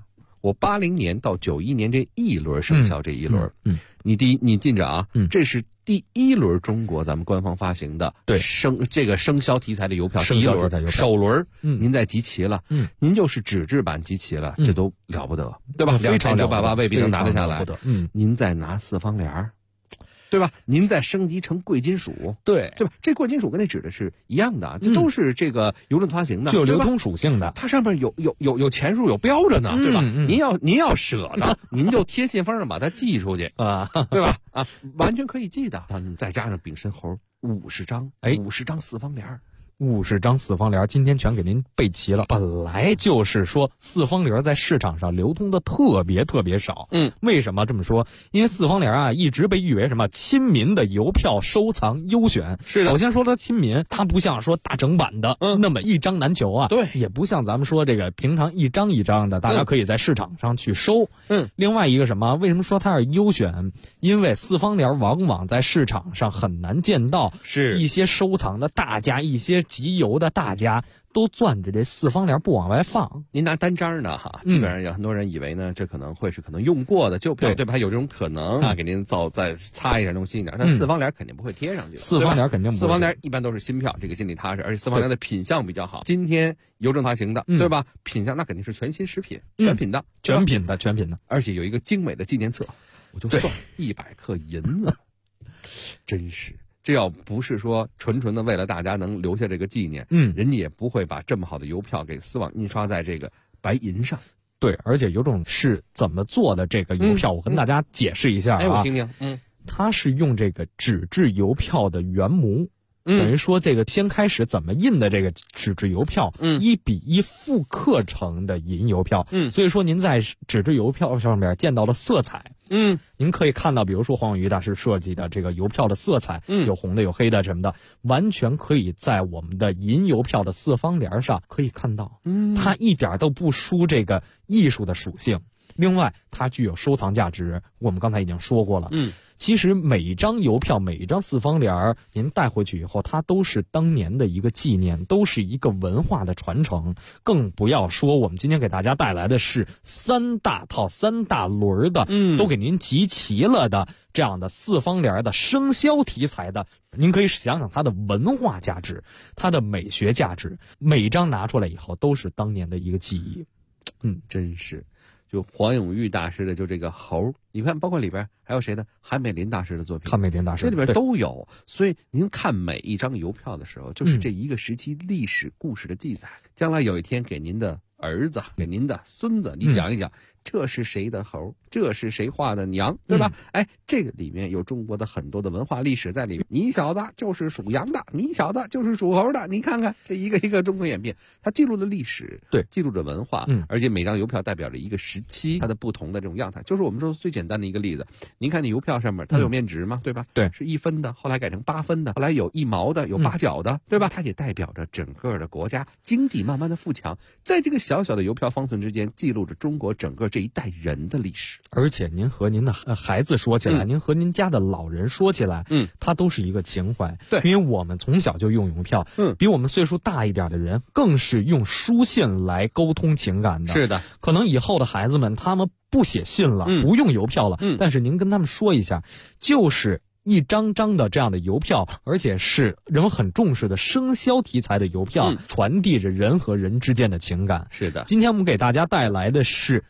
我80年到91年这一轮生肖这一轮，你记着啊，这是第一轮中国咱们官方发行的这个生肖题材的邮票，第一轮首轮，您再集齐了，您就是纸质版集齐了，这都了不得，对吧？2988未必能拿得下来，您再拿4方联，对吧？您再升级成贵金属，对吧？这贵金属跟那纸的是一样的，这都是这个邮政发行的， 具有流通属性的。 它上面有钱数有标着呢，对吧？您要舍呢，您就贴信封上把它寄出去啊，对吧？啊，完全可以寄的。再加上丙申猴50张，50张4方联。 50张4方联，今天全给您备齐了。本来就是说4方联在市场上流通的特别少。为什么这么说？因为4方联啊，一直被誉为什么亲民的邮票收藏优选。是的。首先说它亲民，它不像说大整版的那么一张难求啊。对。也不像咱们说这个平常一张一张的，大家可以在市场上去收。另外一个什么？为什么说它是优选？因为4方联往往在市场上很难见到，是一些收藏的大家，一些集邮的大家都攥着这4方联不往外放。 您拿单张呢哈，基本上有很多人以为呢，这可能会是用过的旧票，对吧？它有这种可能啊，给您再擦一下弄新一点，但4方联肯定不会贴上去。 4方联肯定不会。 4方联一般都是新票，这个心里踏实，而且4方联的品相比较好。今天邮政发行的，对吧？品相那肯定是全新食品，全品的， 全品的， 而且有一个精美的纪念册，我就算100克银子，真是。这要不是说纯的为了大家能留下这个纪念，人家也不会把这么好的邮票给丝网印刷在这个白银上。 对，而且邮政是怎么做的这个邮票，我跟大家解释一下啊。 我听听。 它是用这个纸质邮票的原模。等于说这个先开始怎么印的这个纸质邮票，1比1复刻成的银邮票。所以说您在纸质邮票上面见到的色彩，您可以看到，比如说黄永玉大师设计的这个邮票的色彩，有红的有黑的什么的，完全可以在我们的银邮票的4方联上可以看到，它一点都不输这个艺术的属性。另外，它具有收藏价值，我们刚才已经说过了。其实每一张邮票，每一张4方联，您带回去以后，它都是当年的一个纪念，都是一个文化的传承。更不要说我们今天给大家带来的是3大套、3大轮的，都给您集齐了的这样的4方联的生肖题材的。您可以想想它的文化价值，它的美学价值，每一张拿出来以后都是当年的一个记忆。 真是。就黄永玉大师的就这个猴，你看包括里边还有谁呢？韩美林大师的作品， 韩美林大师这里边都有。所以您看每一张邮票的时候，就是这一个时期历史故事的记载。将来有一天给您的儿子、给您的孙子，你讲一讲，这是谁的猴，这是谁画的娘，对吧？这个里面有中国的很多的文化历史在里面。你小子就是属羊的，你小子就是属猴的，你看看这一个一个中国演变，它记录了历史，对，记录着文化，而且每张邮票代表着一个时期它的不同的这种样态。就是我们说最简单的一个例子，您看那邮票上面它有面值嘛，对吧？对，是1分的，后来改成8分的，后来有1毛的，有8角的，对吧？它也代表着整个的国家经济慢慢的富强，在这个小小的邮票方寸之间，记录着中国整个这一代人的历史。 而且您和您的孩子说起来，您和您家的老人说起来，它都是一个情怀。对，因为我们从小就用邮票，比我们岁数大一点的人更是用书信来沟通情感的。 是的， 可能以后的孩子们他们不写信了，不用邮票了，但是您跟他们说一下，就是一张张的这样的邮票，而且是人们很重视的生肖题材的邮票，传递着人和人之间的情感。 是的， 今天我们给大家带来的是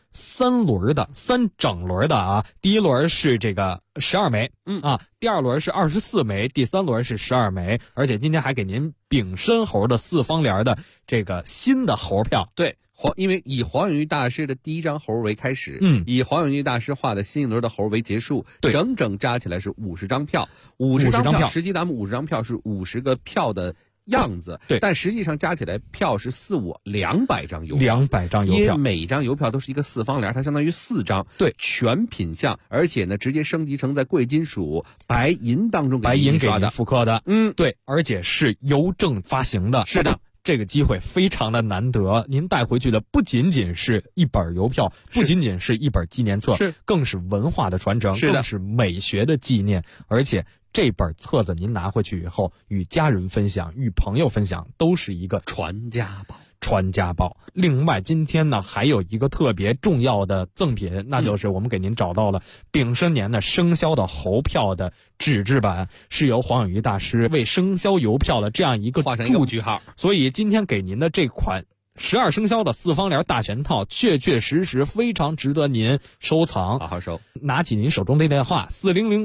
3整轮的啊。第一轮是这个12枚，第二轮是24枚，第三轮是12枚，而且今天还给您丙申猴的4方联的这个新的猴票。 对。因为以黄永玉大师的第一张猴为开始，以黄永玉大师画的新一轮的猴为结束，整整加起来是50张票，50张票。实际咱们50张票是50个票的样子，对，但实际上加起来票是200张邮票 ，200张邮票， 因为每张邮票都是一个4方联，它相当于4张，对，全品相，而且呢，直接升级成在贵金属白银当中白银给您复刻的，对，而且是邮政发行的， 是的。 这个机会非常的难得，您带回去的不仅仅是一本邮票，不仅仅是一本纪念册，更是文化的传承，更是美学的纪念。而且这本册子您拿回去以后，与家人分享，与朋友分享，都是一个传家宝。 传家宝。另外今天呢还有一个特别重要的赠品，那就是我们给您找到了丙申年的生肖的猴票的纸质版，是由黄永玉大师为生肖邮票的这样一个注句号，所以今天给您的这款12生肖的4方联大全套确确实实非常值得您收藏， 好好收。 拿起您手中的电话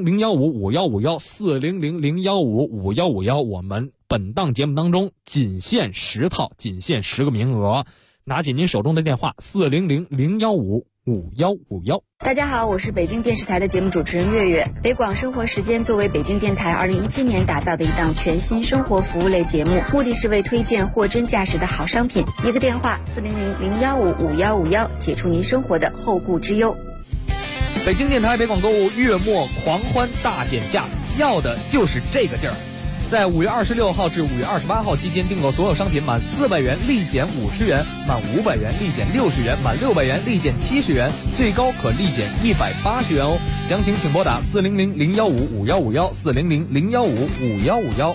400-015-5151，400-015-5151，我们本档节目当中仅限10套，仅限10个名额。拿起您手中的电话400-015-5151。 大家好，我是北京电视台的节目主持人月月。北广生活时间作为北京电台2017年打造的一档全新生活服务类节目，目的是为推荐货真价实的好商品。一个电话400-015-5151，解除您生活的后顾之忧。 北京电台北广购物月末狂欢大减价，要的就是这个劲儿。在5月26号至5月28号期间订购所有商品满400元立减50元，满500元立减60元，满600元立减70元，最高可立减180元哦。详情请拨打400-015-5151，400-015-5151。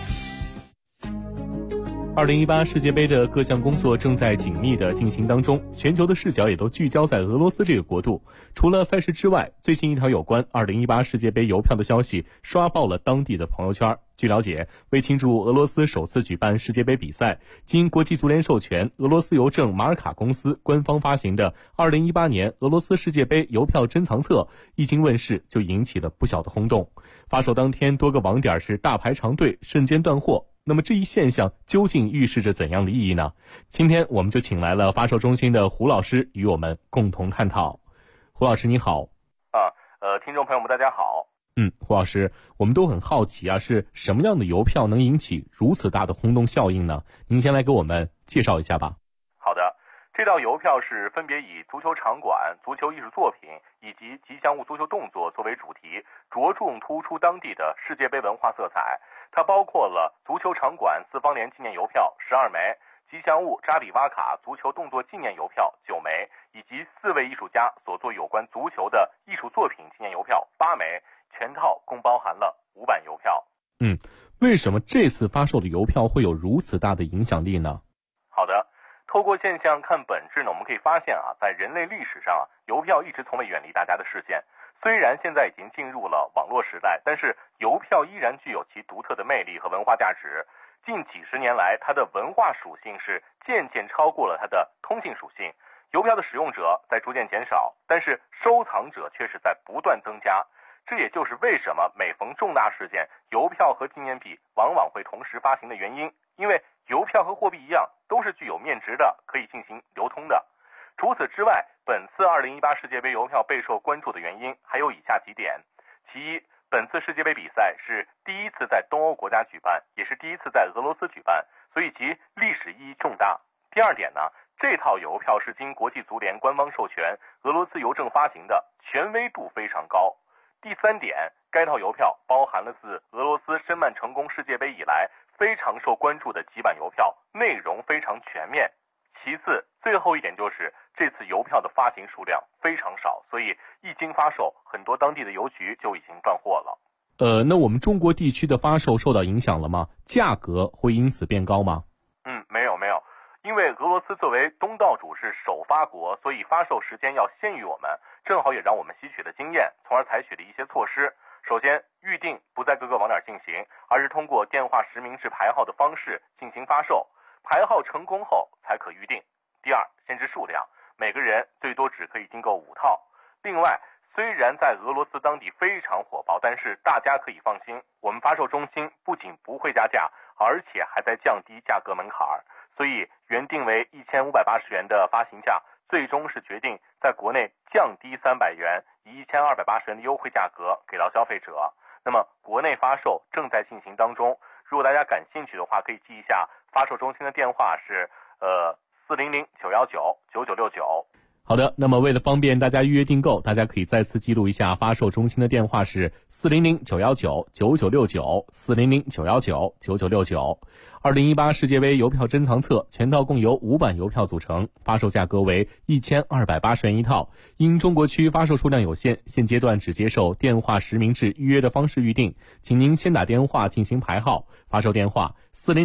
2018世界杯的各项工作正在紧密地进行当中，全球的视角也都聚焦在俄罗斯这个国度。除了赛事之外，最近一条有关2018世界杯邮票的消息刷爆了当地的朋友圈。据了解，为庆祝俄罗斯首次举办世界杯比赛，经国际足联授权，俄罗斯邮政马尔卡公司官方发行的2018年俄罗斯世界杯邮票珍藏册一经问世，就引起了不小的轰动。发售当天，多个网点是大排长队，瞬间断货。那么这一现象究竟预示着怎样的意义呢？今天我们就请来了发售中心的胡老师与我们共同探讨。胡老师你好。 听众朋友们大家好。 胡老师，我们都很好奇啊，是什么样的邮票能引起如此大的轰动效应呢？您先来给我们介绍一下吧。 好的，这道邮票是分别以足球场馆、足球艺术作品以及吉祥物足球动作作为主题，着重突出当地的世界杯文化色彩。它包括了足球场馆4方联纪念邮票12枚，吉祥物扎里瓦卡足球动作纪念邮票9枚，以及4位艺术家所做有关足球的艺术作品纪念邮票8枚，全套共包含了5版邮票。 为什么这次发售的邮票会有如此大的影响力呢？ 好的，透过现象看本质呢，我们可以发现在人类历史上邮票一直从未远离大家的视线。虽然现在已经进入了网络时代，但是邮票依然具有其独特的魅力和文化价值。近几十年来，它的文化属性是渐渐超过了它的通信属性。邮票的使用者在逐渐减少，但是收藏者却是在不断增加。这也就是为什么每逢重大事件，邮票和纪念币往往会同时发行的原因。因为邮票和货币一样，都是具有面值的，可以进行流通的。除此之外，本次2018世界杯邮票备受关注的原因还有以下几点。其一，本次世界杯比赛是第一次在东欧国家举办，也是第一次在俄罗斯举办，所以其历史意义重大。第二点呢，这套邮票是经国际足联官方授权，俄罗斯邮政发行的，权威度非常高。第三点，该套邮票包含了自俄罗斯申办成功世界杯以来非常受关注的几版邮票，内容非常全面。其次，最后一点就是这次邮票的发行数量非常少，所以一经发售，很多当地的邮局就已经断货了。 那我们中国地区的发售受到影响了吗？价格会因此变高吗？ 没有，因为俄罗斯作为东道主是首发国，所以发售时间要先于我们，正好也让我们吸取了经验，从而采取了一些措施。首先，预定不在各个网点进行，而是通过电话实名制排号的方式进行发售。排号成功后才可预定。第二，限制数量，每个人最多只可以订购5套。另外，虽然在俄罗斯当地非常火爆，但是大家可以放心，我们发售中心不仅不会加价，而且还在降低价格门槛。所以原定为1580元的发行价，最终是决定在国内降低300元，以1280元的优惠价格给到消费者。那么国内发售正在进行当中，如果大家感兴趣的话，可以记一下发售中心的电话是400-919-9969。 好的，那么为了方便大家预约订购，大家可以再次记录一下发售中心的电话是400-919-9969，400-919-9969。2018世界杯邮票珍藏册全套共由5版邮票组成，发售价格为1280元一套。因中国区发售数量有限，现阶段只接受电话实名制预约的方式预订，请您先打电话进行排号。发售电话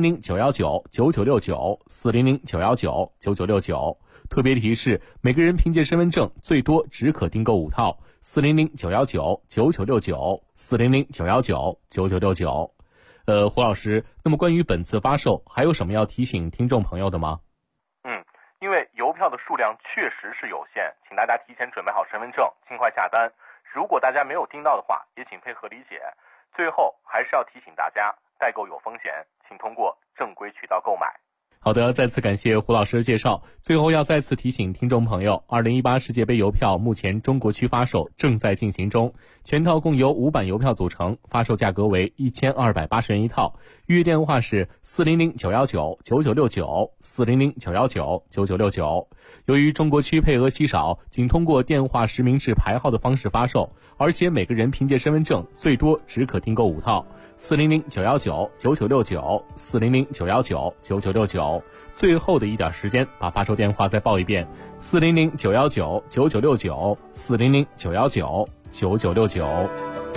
400-919-9969，400-919-9969。特别提示，每个人凭借身份证最多只可订购5套。400-919-9969，400-919-9969。胡老师，那么关于本次发售，还有什么要提醒听众朋友的吗？ 因为邮票的数量确实是有限，请大家提前准备好身份证，尽快下单。如果大家没有订到的话，也请配合理解。最后还是要提醒大家，代购有风险，请通过正规渠道购买。 好的，再次感谢胡老师的介绍。最后要再次提醒听众朋友，2018世界杯邮票目前中国区发售正在进行中，全套共由5版邮票组成，发售价格为1280元一套。预约电话是400-919-9969，400-919-9969。由于中国区配额稀少，仅通过电话实名制排号的方式发售，而且每个人凭借身份证最多只可订购5套。400-919-9969，400-919-9969。最后的一点时间，把发售电话再报一遍：400-919-9969，400-919-9969。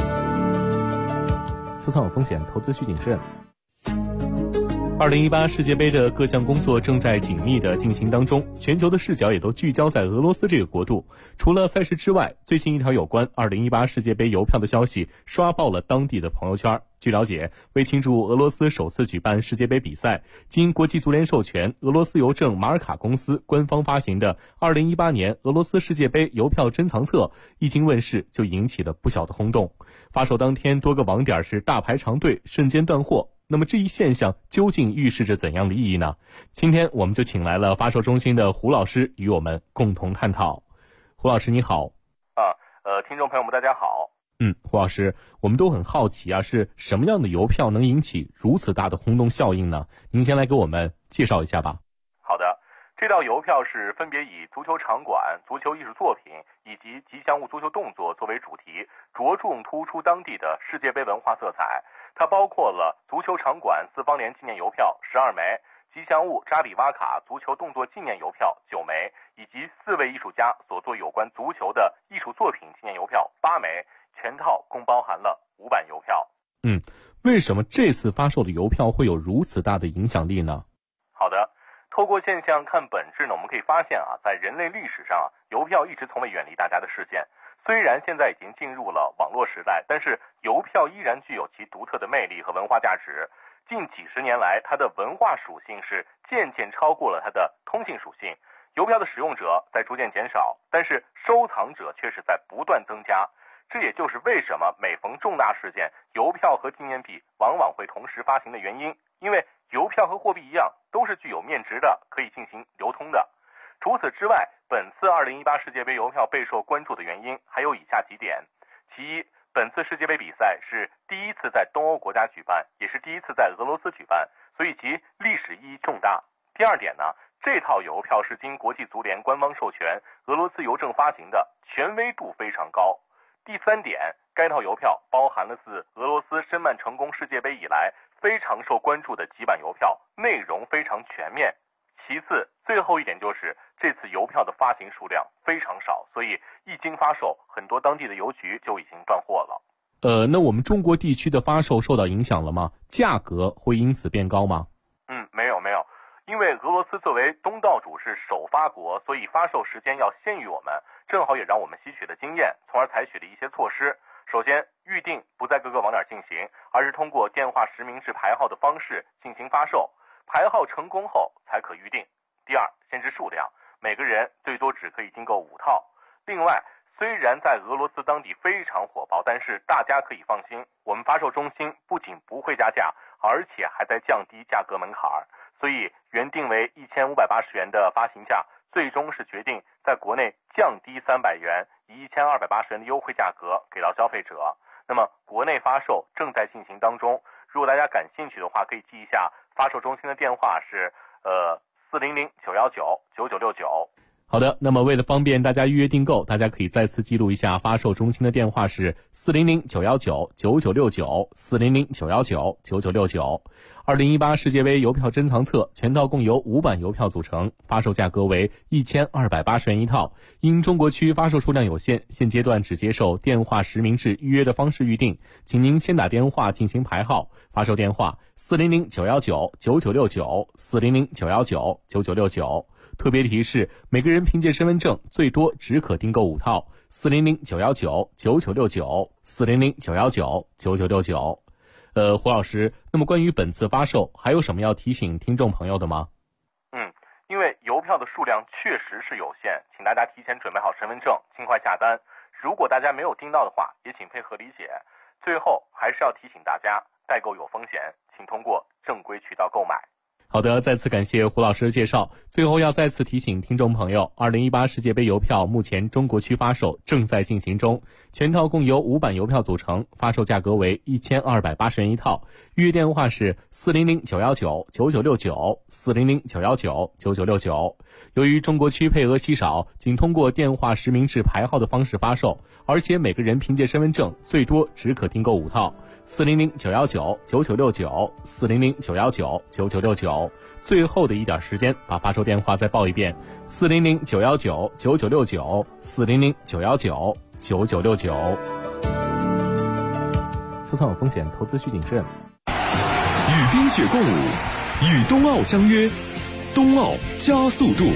收藏有风险，投资需谨慎。2018世界杯的各项工作正在紧密地进行当中，全球的视角也都聚焦在俄罗斯这个国度。除了赛事之外，最近一条有关2018世界杯邮票的消息刷爆了当地的朋友圈。据了解，为庆祝俄罗斯首次举办世界杯比赛，经国际足联授权，俄罗斯邮政马尔卡公司官方发行的2018年俄罗斯世界杯邮票珍藏册一经问世，就引起了不小的轰动。发售当天，多个网点是大排长队，瞬间断货。那么这一现象究竟预示着怎样的意义呢？今天我们就请来了发售中心的胡老师与我们共同探讨。胡老师你好。 听众朋友们大家好。 胡老师，我们都很好奇啊，是什么样的邮票能引起如此大的轰动效应呢？您先来给我们介绍一下吧。 好的，这套邮票是分别以足球场馆、足球艺术作品以及吉祥物足球动作作为主题，着重突出当地的世界杯文化色彩。它包括了足球场馆4方联纪念邮票12枚，吉祥物扎里瓦卡足球动作纪念邮票9枚，以及4位艺术家所做有关足球的艺术作品纪念邮票8枚，全套共包含了5版邮票。 为什么这次发售的邮票会有如此大的影响力呢？ 好的，透过现象看本质呢，我们可以发现在人类历史上邮票一直从未远离大家的视线。虽然现在已经进入了网络时代，但是邮票依然具有其独特的魅力和文化价值。近几十年来，它的文化属性是渐渐超过了它的通信属性。邮票的使用者在逐渐减少，但是收藏者却是在不断增加。这也就是为什么每逢重大事件，邮票和纪念币往往会同时发行的原因。因为邮票和货币一样，都是具有面值的，可以进行流通的。除此之外，本次2018世界杯邮票备受关注的原因还有以下几点。其一，本次世界杯比赛是第一次在东欧国家举办，也是第一次在俄罗斯举办，所以其历史意义重大。第二点呢，这套邮票是经国际足联官方授权，俄罗斯邮政发行的，权威度非常高。第三点，该套邮票包含了自俄罗斯申办成功世界杯以来非常受关注的几版邮票，内容非常全面。其次，最后一点就是这次邮票的发行数量非常少，所以一经发售，很多当地的邮局就已经断货了。 那我们中国地区的发售受到影响了吗？价格会因此变高吗？ 没有，因为俄罗斯作为东道主是首发国，所以发售时间要先于我们，正好也让我们吸取了经验，从而采取了一些措施。首先，预定不在各个网点进行，而是通过电话实名制排号的方式进行发售。排号成功后才可预定。第二，限制数量，每个人最多只可以订购5套。另外，虽然在俄罗斯当地非常火爆，但是大家可以放心，我们发售中心不仅不会加价，而且还在降低价格门槛。所以原定为1580元的发行价，最终是决定在国内降低300元，以1280元的优惠价格给到消费者。那么国内发售正在进行当中，如果大家感兴趣的话，可以记一下发售中心的电话是400-919-9969。 好的，那么为了方便大家预约订购，大家可以再次记录一下发售中心的电话是400-919-9969，400-919-9969。2018世界杯邮票珍藏册全套共由5版邮票组成，发售价格为1280元一套。因中国区发售数量有限，现阶段只接受电话实名制预约的方式预订，请您先打电话进行排号。发售电话400-919-9969，400-919-9969。特别提示，每个人凭借身份证最多只可订购5套。400-919-9969，400-919-9969。胡老师，那么关于本次发售还有什么要提醒听众朋友的吗？ 因为邮票的数量确实是有限，请大家提前准备好身份证，尽快下单。如果大家没有订到的话，也请配合理解。最后还是要提醒大家，代购有风险，请通过正规渠道购买。 好的，再次感谢胡老师的介绍。最后要再次提醒听众朋友，2018世界杯邮票目前中国区发售正在进行中，全套共由5版邮票组成，发售价格为1280元一套。预约电话是400-919-9969，400-919-9969。由于中国区配额稀少，仅通过电话实名制排号的方式发售，而且每个人凭借身份证最多只可订购5套。400-919-9969，400-919-9969。最后的一点时间，把发售电话再报一遍：400-919-9969，400-919-9969。收藏有风险，投资需谨慎。 与冰雪共舞，与冬奥相约，冬奥加速度。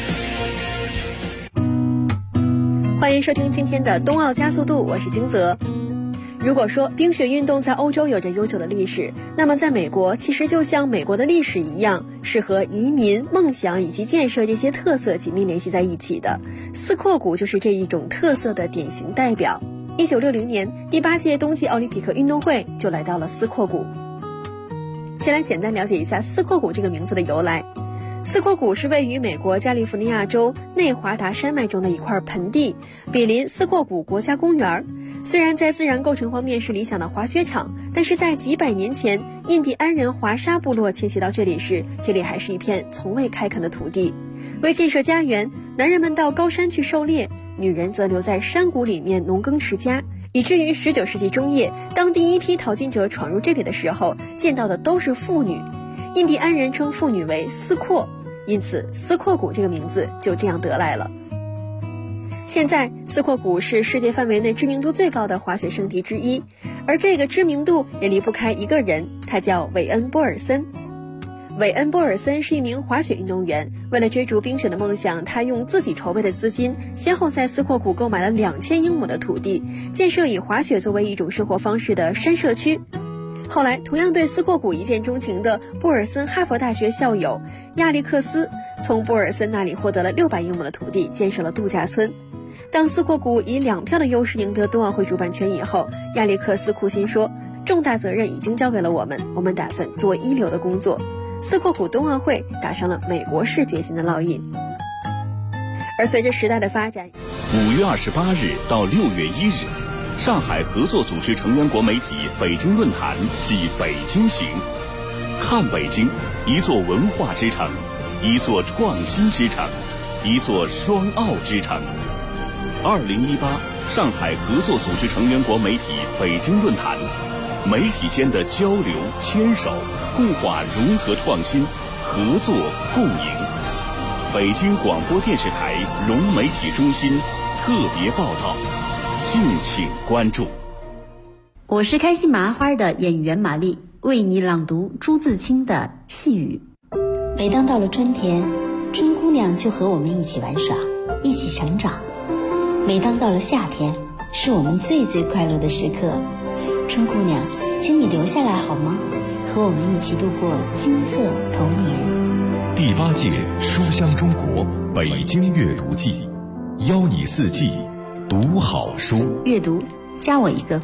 欢迎收听今天的冬奥加速度，我是金泽。如果说冰雪运动在欧洲有着悠久的历史，那么在美国其实就像美国的历史一样，是和移民、梦想以及建设这些特色紧密联系在一起的。斯阔谷就是这一种特色的典型代表。1960年第8届冬季奥林匹克运动会就来到了斯阔谷。先来简单了解一下斯阔谷这个名字的由来。斯阔谷是位于美国加利福尼亚州内华达山脉中的一块盆地，毗邻斯阔谷国家公园。虽然在自然构成方面是理想的滑雪场，但是在几百年前印第安人华沙部落迁徙到这里时，这里还是一片从未开垦的土地。为建设家园，男人们到高山去狩猎，女人则留在山谷里面农耕持家，以至于19世纪中叶，当第一批淘金者闯入这里的时候，见到的都是妇女。印第安人称妇女为斯阔，因此斯阔谷这个名字就这样得来了。现在斯阔谷是世界范围内知名度最高的滑雪圣地之一，而这个知名度也离不开一个人，他叫韦恩·波尔森。韦恩·波尔森是一名滑雪运动员，为了追逐冰雪的梦想，他用自己筹备的资金，先后在斯阔谷购买了2000英亩的土地，建设以滑雪作为一种生活方式的山社区。后来同样对斯阔谷一见钟情的布尔森哈佛大学校友亚历克斯从布尔森那里获得了600英亩的土地，建设了度假村。当斯阔谷以2票的优势赢得冬奥会主办权以后，亚历克斯苦心说，重大责任已经交给了我们打算做一流的工作。斯阔谷冬奥会打上了美国式决心的烙印。而随着时代的发展 ，5月28日到6月1日，上海合作组织成员国媒体北京论坛暨北京行，看北京，一座文化之城，一座创新之城，一座双奥之城。2018上海合作组织成员国媒体北京论坛，媒体间的交流牵手，固化融合创新，合作共赢。北京广播电视台融媒体中心特别报道，敬请关注。 我是开心麻花的演员玛丽，为你朗读朱自清的细雨。每当到了春天，春姑娘就和我们一起玩耍，一起成长。每当到了夏天，是我们最快乐的时刻。春姑娘，请你留下来好吗？和我们一起度过金色童年。 第8届书香中国北京阅读季，邀你4季读好书。 阅读，加我一个。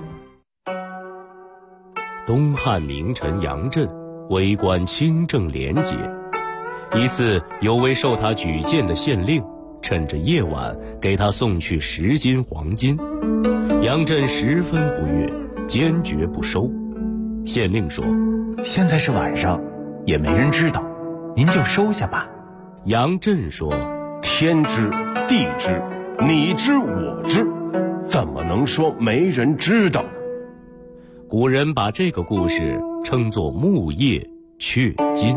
东汉名臣杨震为官清正廉洁，一次有位受他举荐的县令趁着夜晚给他送去10斤黄金，杨震十分不悦，坚决不收。县令说， 现在是晚上，也没人知道，您就收下吧。 杨震说， 天知地知，你知我知，怎么能说没人知道呢？ 古人把这个故事称作木叶雀金。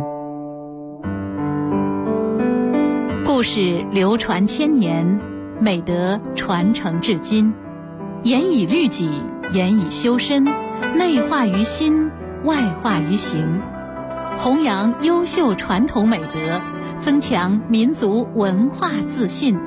故事流传千年，美德传承至今，严以律己，严以修身，内化于心，外化于行，弘扬优秀传统美德，增强民族文化自信。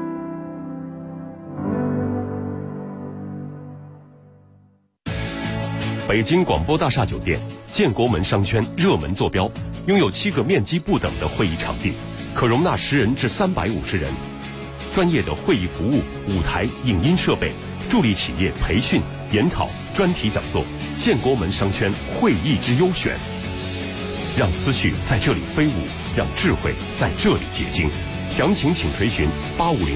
北京广播大厦酒店建国门商圈热门坐标，拥有7个面积不等的会议场地，可容纳10人至350人。专业的会议服务、舞台、影音设备，助力企业培训、研讨、专题讲座。建国门商圈会议之优选，让思绪在这里飞舞，让智慧在这里结晶。详情请垂询850